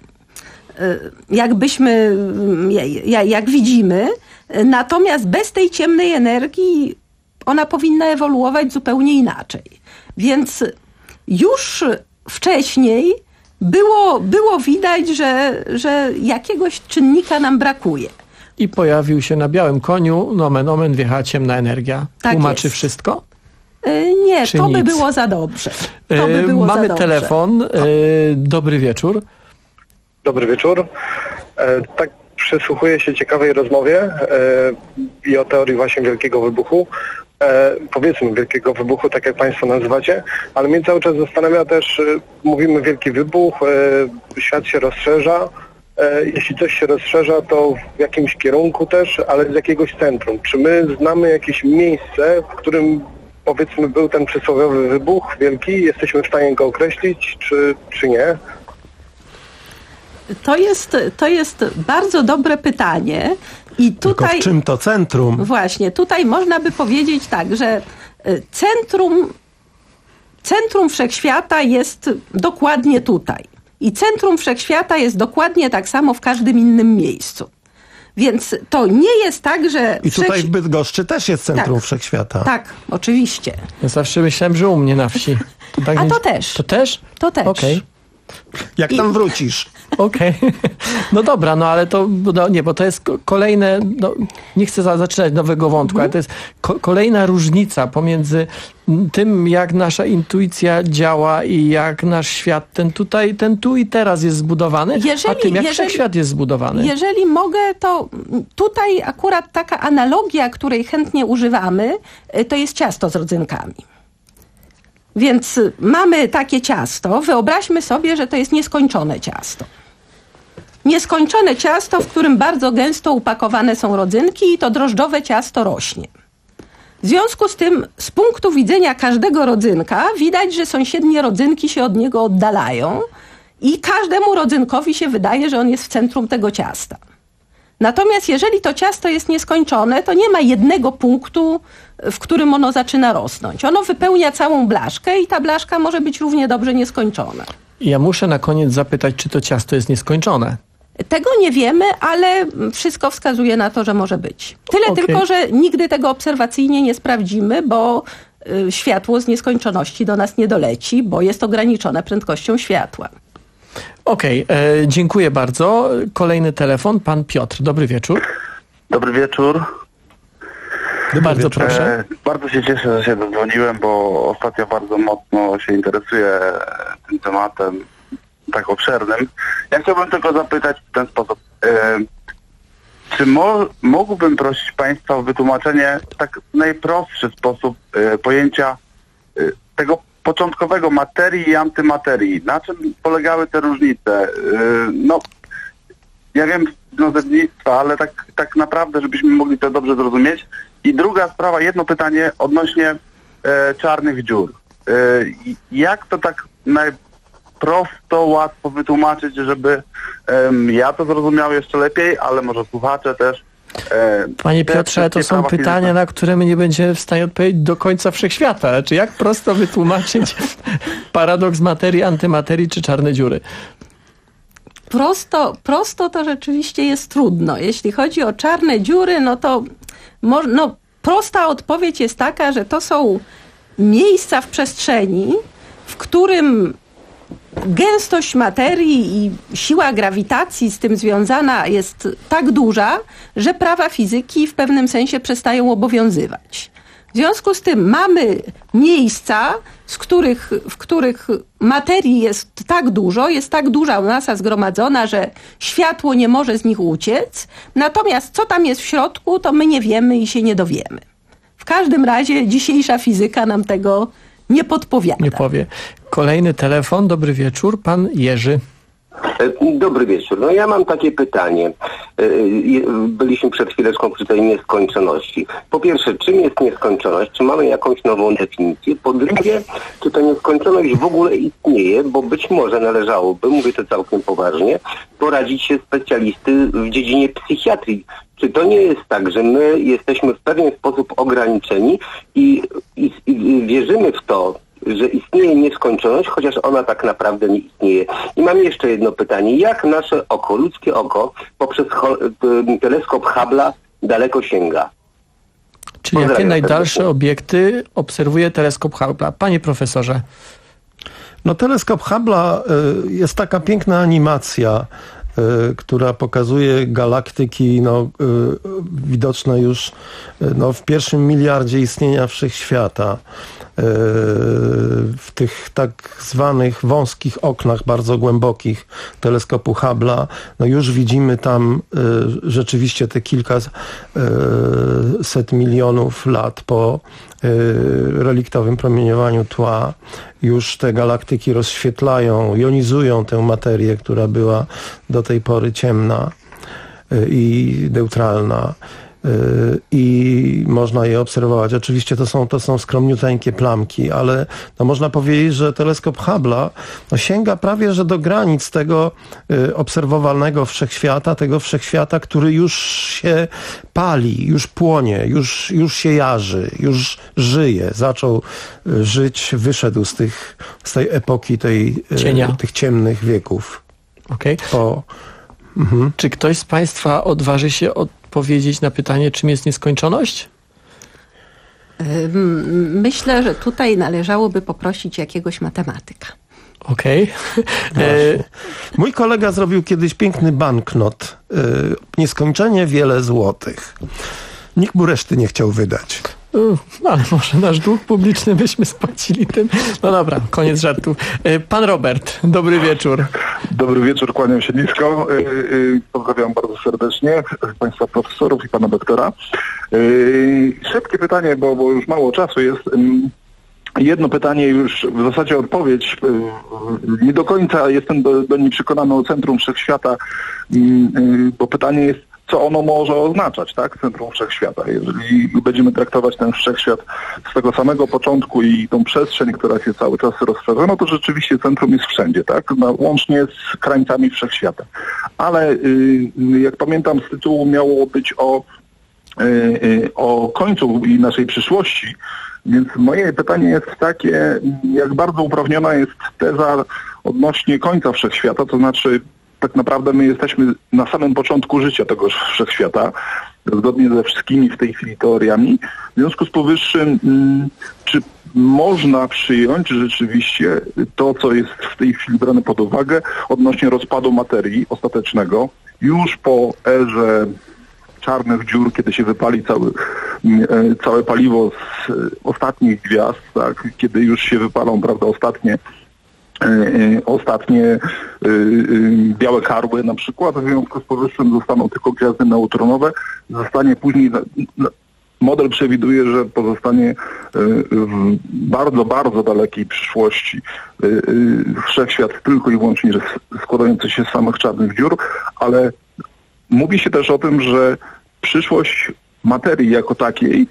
jakbyśmy, jak widzimy. Natomiast bez tej ciemnej energii ona powinna ewoluować zupełnie inaczej. Więc już wcześniej było, było widać, że, że jakiegoś czynnika nam brakuje. I pojawił się na białym koniu, nomen omen, wjechała ciemna energia. Tak Tłumaczy jest. wszystko? Nie, Czy to nic? by było za dobrze. To by było Mamy za dobrze. telefon. Dobry wieczór. Dobry wieczór. E, tak przysłuchuję się ciekawej rozmowie e, i o teorii właśnie Wielkiego Wybuchu. E, powiedzmy Wielkiego Wybuchu, tak jak Państwo nazywacie, ale mnie cały czas zastanawia też, e, mówimy Wielki Wybuch, e, świat się rozszerza. E, jeśli coś się rozszerza, to w jakimś kierunku też, ale z jakiegoś centrum. Czy my znamy jakieś miejsce, w którym powiedzmy był ten przysłowiowy wybuch wielki? Jesteśmy w stanie go określić, czy, czy nie? To jest, to jest bardzo dobre pytanie. I tutaj, Tylko w czym to centrum? Właśnie, tutaj można by powiedzieć tak, że centrum, centrum wszechświata jest dokładnie tutaj. I centrum wszechświata jest dokładnie tak samo w każdym innym miejscu. Więc to nie jest tak, że... I tutaj wszech... w Bydgoszczy też jest centrum tak, wszechświata. Tak, oczywiście. Ja zawsze myślałem, że u mnie na wsi. To tak A nie... to też. To też? To też. Okej. Okay. Jak tam I... wrócisz? Okej. Okay. No dobra, no ale to no nie, bo to jest kolejne, no, nie chcę za, zaczynać nowego wątku, mm. ale to jest ko- kolejna różnica pomiędzy tym, jak nasza intuicja działa i jak nasz świat, ten tutaj, ten tu i teraz jest zbudowany, jeżeli, a tym, jak jeżeli, wszechświat jest zbudowany. Jeżeli mogę, to tutaj akurat taka analogia, której chętnie używamy, to jest ciasto z rodzynkami. Więc mamy takie ciasto, wyobraźmy sobie, że to jest nieskończone ciasto. Nieskończone ciasto, w którym bardzo gęsto upakowane są rodzynki i to drożdżowe ciasto rośnie. W związku z tym, z punktu widzenia każdego rodzynka, widać, że sąsiednie rodzynki się od niego oddalają i każdemu rodzynkowi się wydaje, że on jest w centrum tego ciasta. Natomiast jeżeli to ciasto jest nieskończone, to nie ma jednego punktu, w którym ono zaczyna rosnąć. Ono wypełnia całą blaszkę i ta blaszka może być równie dobrze nieskończona. Ja muszę na koniec zapytać, czy to ciasto jest nieskończone. Tego nie wiemy, ale wszystko wskazuje na to, że może być. Tyle okay. tylko, że nigdy tego obserwacyjnie nie sprawdzimy, bo y, światło z nieskończoności do nas nie doleci, bo jest ograniczone prędkością światła. Okej, okay, dziękuję bardzo. Kolejny telefon, pan Piotr. Dobry wieczór. Dobry wieczór. Dobry bardzo wieczór. Proszę. E, bardzo się cieszę, że się dodzwoniłem, bo ostatnio bardzo mocno się interesuję tym tematem tak obszernym. Ja chciałbym tylko zapytać w ten sposób. E, czy mo- mógłbym prosić Państwa o wytłumaczenie w tak najprostszy sposób e, pojęcia e, tego początkowego materii i antymaterii. Na czym polegały te różnice? No, ja wiem z nazewnictwa, ale tak, tak naprawdę, żebyśmy mogli to dobrze zrozumieć. I druga sprawa, jedno pytanie odnośnie e, czarnych dziur. E, jak to tak najprosto, łatwo wytłumaczyć, żeby e, ja to zrozumiał jeszcze lepiej, ale może słuchacze też. E, Panie Piotrze, to są pytania, fizyczne, na które my nie będziemy w stanie odpowiedzieć do końca wszechświata. Czy jak prosto wytłumaczyć paradoks materii, antymaterii czy czarne dziury? Prosto, prosto to rzeczywiście jest trudno. Jeśli chodzi o czarne dziury, no to no, prosta odpowiedź jest taka, że to są miejsca w przestrzeni, w którym gęstość materii i siła grawitacji z tym związana jest tak duża, że prawa fizyki w pewnym sensie przestają obowiązywać. W związku z tym mamy miejsca, z których, w których materii jest tak dużo, jest tak duża masa zgromadzona, że światło nie może z nich uciec. Natomiast co tam jest w środku, to my nie wiemy i się nie dowiemy. W każdym razie dzisiejsza fizyka nam tego nie podpowiada. Nie powie. Kolejny telefon. Dobry wieczór. Pan Jerzy. Dobry wieczór. No ja mam takie pytanie. Byliśmy przed chwileczką przy tej nieskończoności. Po pierwsze, czym jest nieskończoność? Czy mamy jakąś nową definicję? Po drugie, czy ta nieskończoność w ogóle istnieje? Bo być może należałoby, mówię to całkiem poważnie, poradzić się specjalisty w dziedzinie psychiatrii. Czy to nie jest tak, że my jesteśmy w pewien sposób ograniczeni i, i, i wierzymy w to, że istnieje nieskończoność, chociaż ona tak naprawdę nie istnieje. I mam jeszcze jedno pytanie. Jak nasze oko, ludzkie oko, poprzez teleskop Hubble'a daleko sięga? Czyli jakie najdalsze obiekty obserwuje teleskop Hubble'a? Panie profesorze. No teleskop Hubble'a y, jest taka piękna animacja, y, która pokazuje galaktyki no, y, widoczne już y, no, w pierwszym miliardzie istnienia wszechświata. W tych tak zwanych wąskich oknach, bardzo głębokich teleskopu Hubble'a, no już widzimy tam y, rzeczywiście te kilka y, set milionów lat po y, reliktowym promieniowaniu tła. Już te galaktyki rozświetlają, jonizują tę materię, która była do tej pory ciemna y, i neutralna. I można je obserwować. Oczywiście to są, to są skromniuteńkie plamki, ale no można powiedzieć, że teleskop Hubble'a no sięga prawie że do granic tego y, obserwowalnego wszechświata, tego wszechświata, który już się pali, już płonie, już, już się jarzy, już żyje. Zaczął y, żyć, wyszedł z, tych, z tej epoki tej, y, tych ciemnych wieków. Okay. O, mhm. Czy ktoś z Państwa odważy się od powiedzieć na pytanie, czym jest nieskończoność? Myślę, że tutaj należałoby poprosić jakiegoś matematyka. Okej. Okay. Mój kolega zrobił kiedyś piękny banknot. Nieskończenie wiele złotych. Nikt mu reszty nie chciał wydać. No, ale może nasz dług publiczny byśmy spłacili tym. No dobra, koniec żartów. Pan Robert, dobry wieczór. Dobry wieczór, kłaniam się nisko. Pozdrawiam bardzo serdecznie Państwa profesorów i Pana doktora. Szybkie pytanie, bo, bo już mało czasu jest. Jedno pytanie, już w zasadzie odpowiedź. Nie do końca jestem do, do niej przekonany o Centrum Wszechświata, bo pytanie jest, co ono może oznaczać, tak? Centrum Wszechświata. Jeżeli będziemy traktować ten Wszechświat z tego samego początku i tą przestrzeń, która się cały czas rozszerza, no to rzeczywiście centrum jest wszędzie, tak? No, łącznie z krańcami Wszechświata. Ale yy, jak pamiętam, z tytułu miało być o, yy, o końcu i naszej przyszłości, więc moje pytanie jest takie, jak bardzo uprawniona jest teza odnośnie końca Wszechświata, to znaczy tak naprawdę my jesteśmy na samym początku życia tego Wszechświata, zgodnie ze wszystkimi w tej chwili teoriami. W związku z powyższym, czy można przyjąć rzeczywiście to, co jest w tej chwili brane pod uwagę odnośnie rozpadu materii ostatecznego, już po erze czarnych dziur, kiedy się wypali cały, całe paliwo z ostatnich gwiazd, tak, kiedy już się wypalą, prawda, ostatnie ostatnie y, y, białe karły na przykład, w związku z powyższym zostaną tylko gwiazdy neutronowe, zostanie później na, na, model przewiduje, że pozostanie w bardzo, bardzo dalekiej przyszłości wszechświat tylko i wyłącznie składający się z samych czarnych dziur, ale mówi się też o tym, że przyszłość materii jako takiej,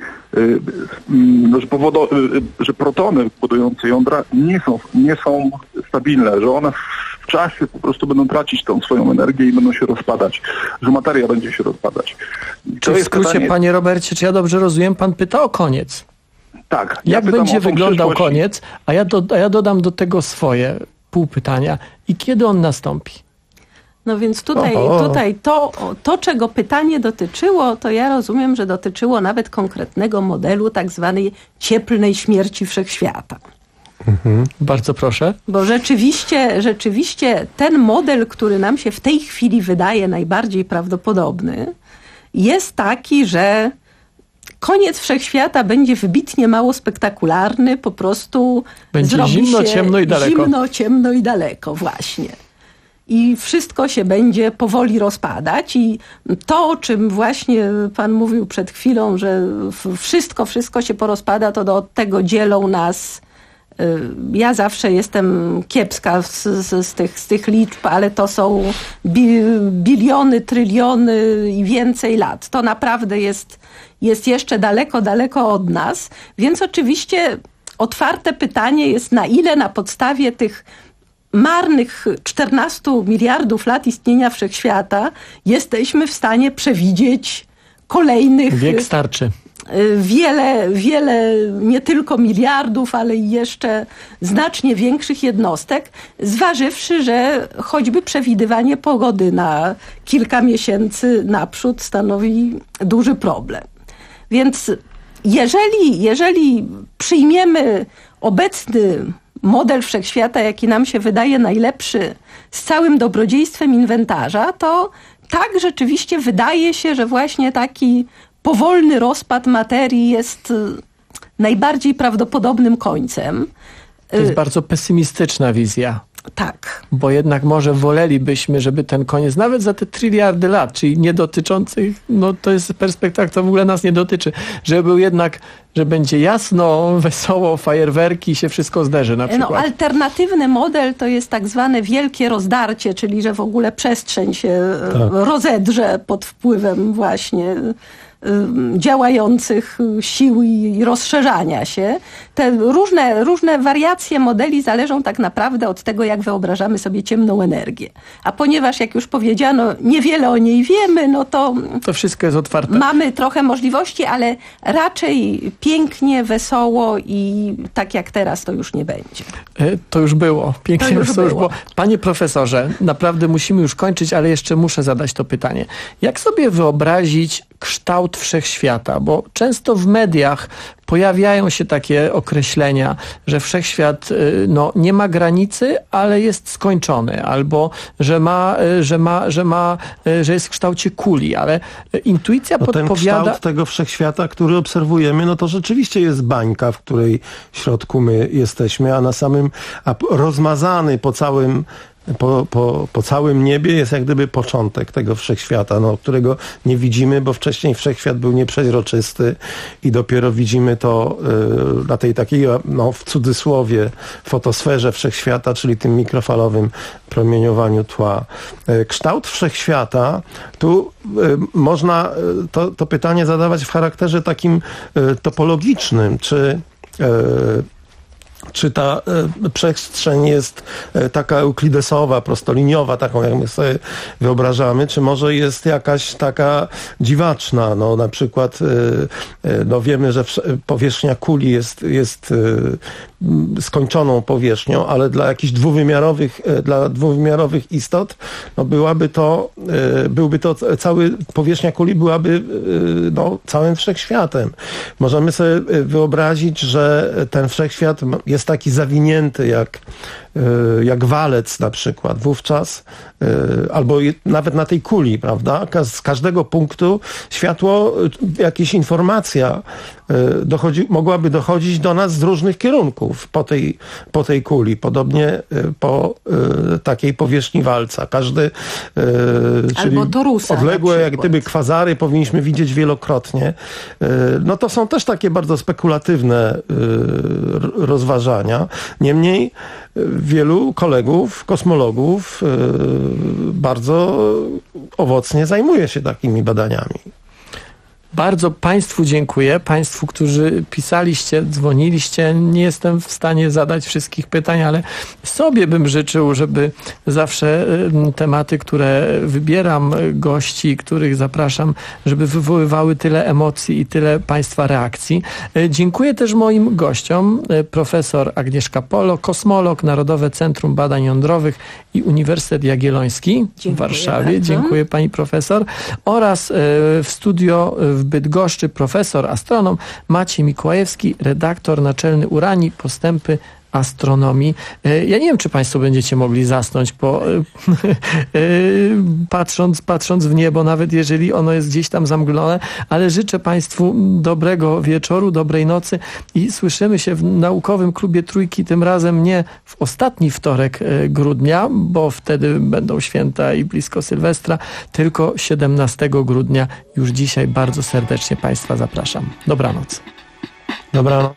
no, że, powodo, że protony budujące jądra nie są, nie są stabilne, że one w czasie po prostu będą tracić tą swoją energię i będą się rozpadać, że materia będzie się rozpadać. Czy w skrócie, pytanie... panie Robercie, czy ja dobrze rozumiem, pan pyta o koniec? Tak. Ja Jak będzie wyglądał koniec, a ja, do, a ja dodam do tego swoje pół pytania. I kiedy on nastąpi? No więc tutaj, tutaj to, to, czego pytanie dotyczyło, to ja rozumiem, że dotyczyło nawet konkretnego modelu tak zwanej cieplnej śmierci wszechświata. Mhm. Bardzo proszę. Bo rzeczywiście, rzeczywiście ten model, który nam się w tej chwili wydaje najbardziej prawdopodobny, jest taki, że koniec wszechświata będzie wybitnie mało spektakularny, po prostu będzie zrobi zimno, się ciemno i daleko. Zimno, ciemno i daleko, właśnie. I wszystko się będzie powoli rozpadać i to, o czym właśnie pan mówił przed chwilą, że wszystko, wszystko się porozpada, to do, od tego dzielą nas. Ja zawsze jestem kiepska z, z, z, tych, z tych liczb, ale to są bi, biliony, tryliony i więcej lat. To naprawdę jest, jest jeszcze daleko, daleko od nas. Więc oczywiście otwarte pytanie jest, na ile na podstawie tych marnych czternastu miliardów lat istnienia wszechświata jesteśmy w stanie przewidzieć kolejnych... Wiek starczy. Wiele, wiele nie tylko miliardów, ale i jeszcze znacznie większych jednostek, zważywszy, że choćby przewidywanie pogody na kilka miesięcy naprzód stanowi duży problem. Więc jeżeli, jeżeli przyjmiemy obecny model wszechświata, jaki nam się wydaje najlepszy, z całym dobrodziejstwem inwentarza, to tak rzeczywiście wydaje się, że właśnie taki powolny rozpad materii jest najbardziej prawdopodobnym końcem. To jest bardzo pesymistyczna wizja. Tak. Bo jednak może wolelibyśmy, żeby ten koniec, nawet za te triliardy lat, czyli nie dotyczących, no to jest perspektywa, to w ogóle nas nie dotyczy, żeby był jednak, że będzie jasno, wesoło, fajerwerki, się wszystko zderzy na przykład. No, alternatywny model to jest tak zwane wielkie rozdarcie, czyli że w ogóle przestrzeń się tak. rozedrze pod wpływem właśnie działających sił i rozszerzania się. Te różne, różne wariacje modeli zależą tak naprawdę od tego, jak wyobrażamy sobie ciemną energię. A ponieważ, jak już powiedziano, niewiele o niej wiemy, no to... To wszystko jest otwarte. Mamy trochę możliwości, ale raczej pięknie, wesoło i tak jak teraz to już nie będzie. To już było. Pięknie, to już wesoło było. już było. Panie profesorze, naprawdę musimy już kończyć, ale jeszcze muszę zadać to pytanie. Jak sobie wyobrazić kształt wszechświata? Bo często w mediach pojawiają się takie określenia, że wszechświat no, nie ma granicy, ale jest skończony, albo że ma, że ma, że ma, że jest w kształcie kuli, ale intuicja no podpowiada... Ten kształt tego wszechświata, który obserwujemy, no to rzeczywiście jest bańka, w której w środku my jesteśmy, a na samym, a rozmazany po całym Po, po, po całym niebie jest jak gdyby początek tego wszechświata, no, którego nie widzimy, bo wcześniej wszechświat był nieprzeźroczysty i dopiero widzimy to y, na tej takiej, no, w cudzysłowie, fotosferze wszechświata, czyli tym mikrofalowym promieniowaniu tła. Y, kształt wszechświata, tu y, można y, to, to pytanie zadawać w charakterze takim y, topologicznym, czy y, Czy ta e, przestrzeń jest e, taka euklidesowa, prostoliniowa, taką jak my sobie wyobrażamy, czy może jest jakaś taka dziwaczna, no na przykład e, e, no wiemy, że powierzchnia kuli jest, jest e, skończoną powierzchnią, ale dla jakichś dwuwymiarowych, e, dla dwuwymiarowych istot, no byłaby to, e, byłby to cały, powierzchnia kuli byłaby e, no, całym wszechświatem. Możemy sobie wyobrazić, że ten wszechświat jest taki zawinięty jak jak walec na przykład, wówczas albo nawet na tej kuli, prawda? Z każdego punktu światło, jakaś informacja dochodzi, mogłaby dochodzić do nas z różnych kierunków po tej, po tej kuli. Podobnie po takiej powierzchni walca. Każdy, czyli torusa, odległe jak gdyby kwazary powinniśmy widzieć wielokrotnie. No to są też takie bardzo spekulatywne rozważania. Niemniej wielu kolegów, kosmologów bardzo owocnie zajmuje się takimi badaniami. Bardzo Państwu dziękuję. Państwu, którzy pisaliście, dzwoniliście. Nie jestem w stanie zadać wszystkich pytań, ale sobie bym życzył, żeby zawsze tematy, które wybieram, gości, których zapraszam, żeby wywoływały tyle emocji i tyle Państwa reakcji. Dziękuję też moim gościom. Profesor Agnieszka Polo, kosmolog, Narodowe Centrum Badań Jądrowych i Uniwersytet Jagielloński dziękuję w Warszawie. Bardzo. Dziękuję Pani Profesor. Oraz w studio w Bydgoszczy profesor, astronom Maciej Mikołajewski, redaktor naczelny Uranii, Postępy Astronomii. Ja nie wiem, czy Państwo będziecie mogli zasnąć, bo patrząc, patrząc w niebo, nawet jeżeli ono jest gdzieś tam zamglone, ale życzę Państwu dobrego wieczoru, dobrej nocy i słyszymy się w Naukowym Klubie Trójki, tym razem nie w ostatni wtorek grudnia, bo wtedy będą święta i blisko Sylwestra, tylko siedemnastego grudnia. Już dzisiaj bardzo serdecznie Państwa zapraszam. Dobranoc. Dobranoc.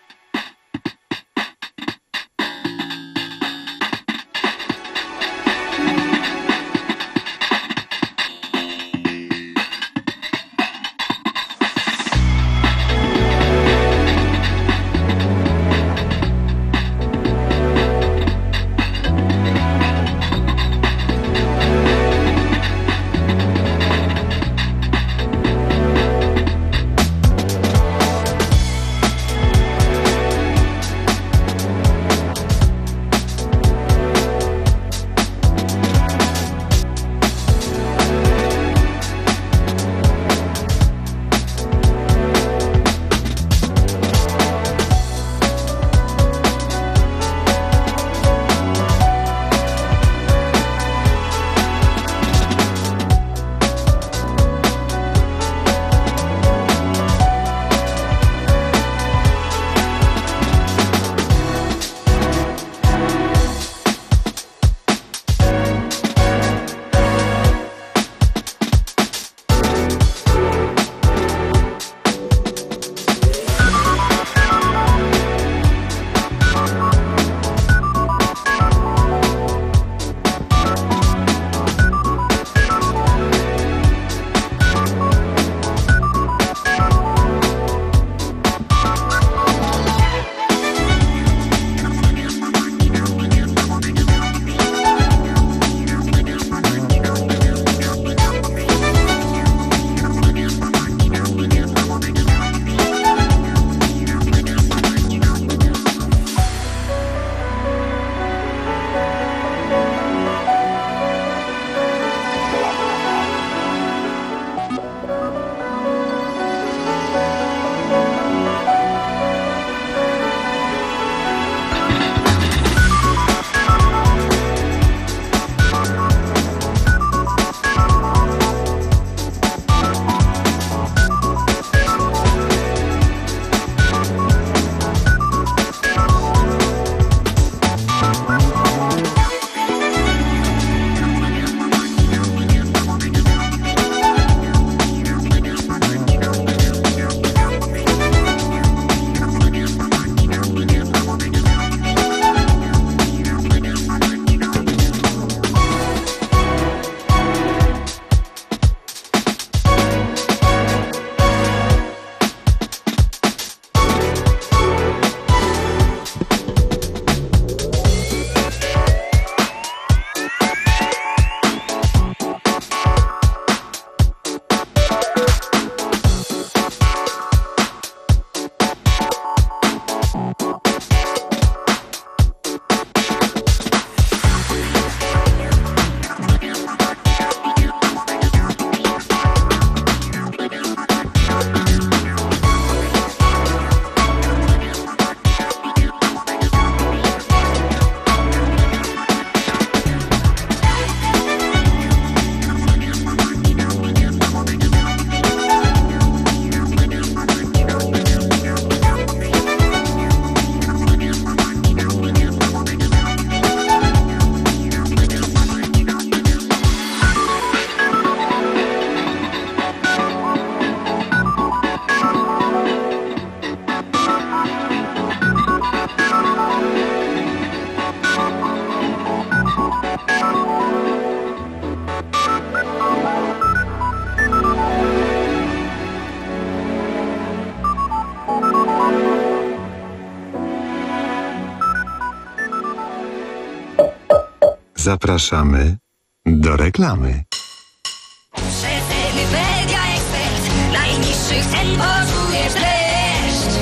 Zapraszamy do reklamy. Przeceny Media Expert. Najniższych cen poczujesz dreszcz.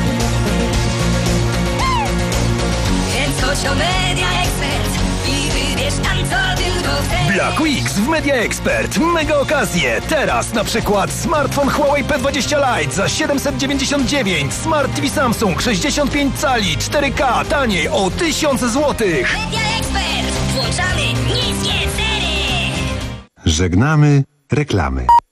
Kręć ocio Media Expert i wybierz tam co tylko chcesz. Black Weeks w Media Expert. Mega okazje. Teraz na przykład smartfon Huawei P dwadzieścia Lite za siedemset dziewięćdziesiąt dziewięć. Smart T V Samsung sześćdziesiąt pięć cali cztery K taniej o tysiąc złotych. Media Expert. Włączamy niskie ceny. Żegnamy reklamy.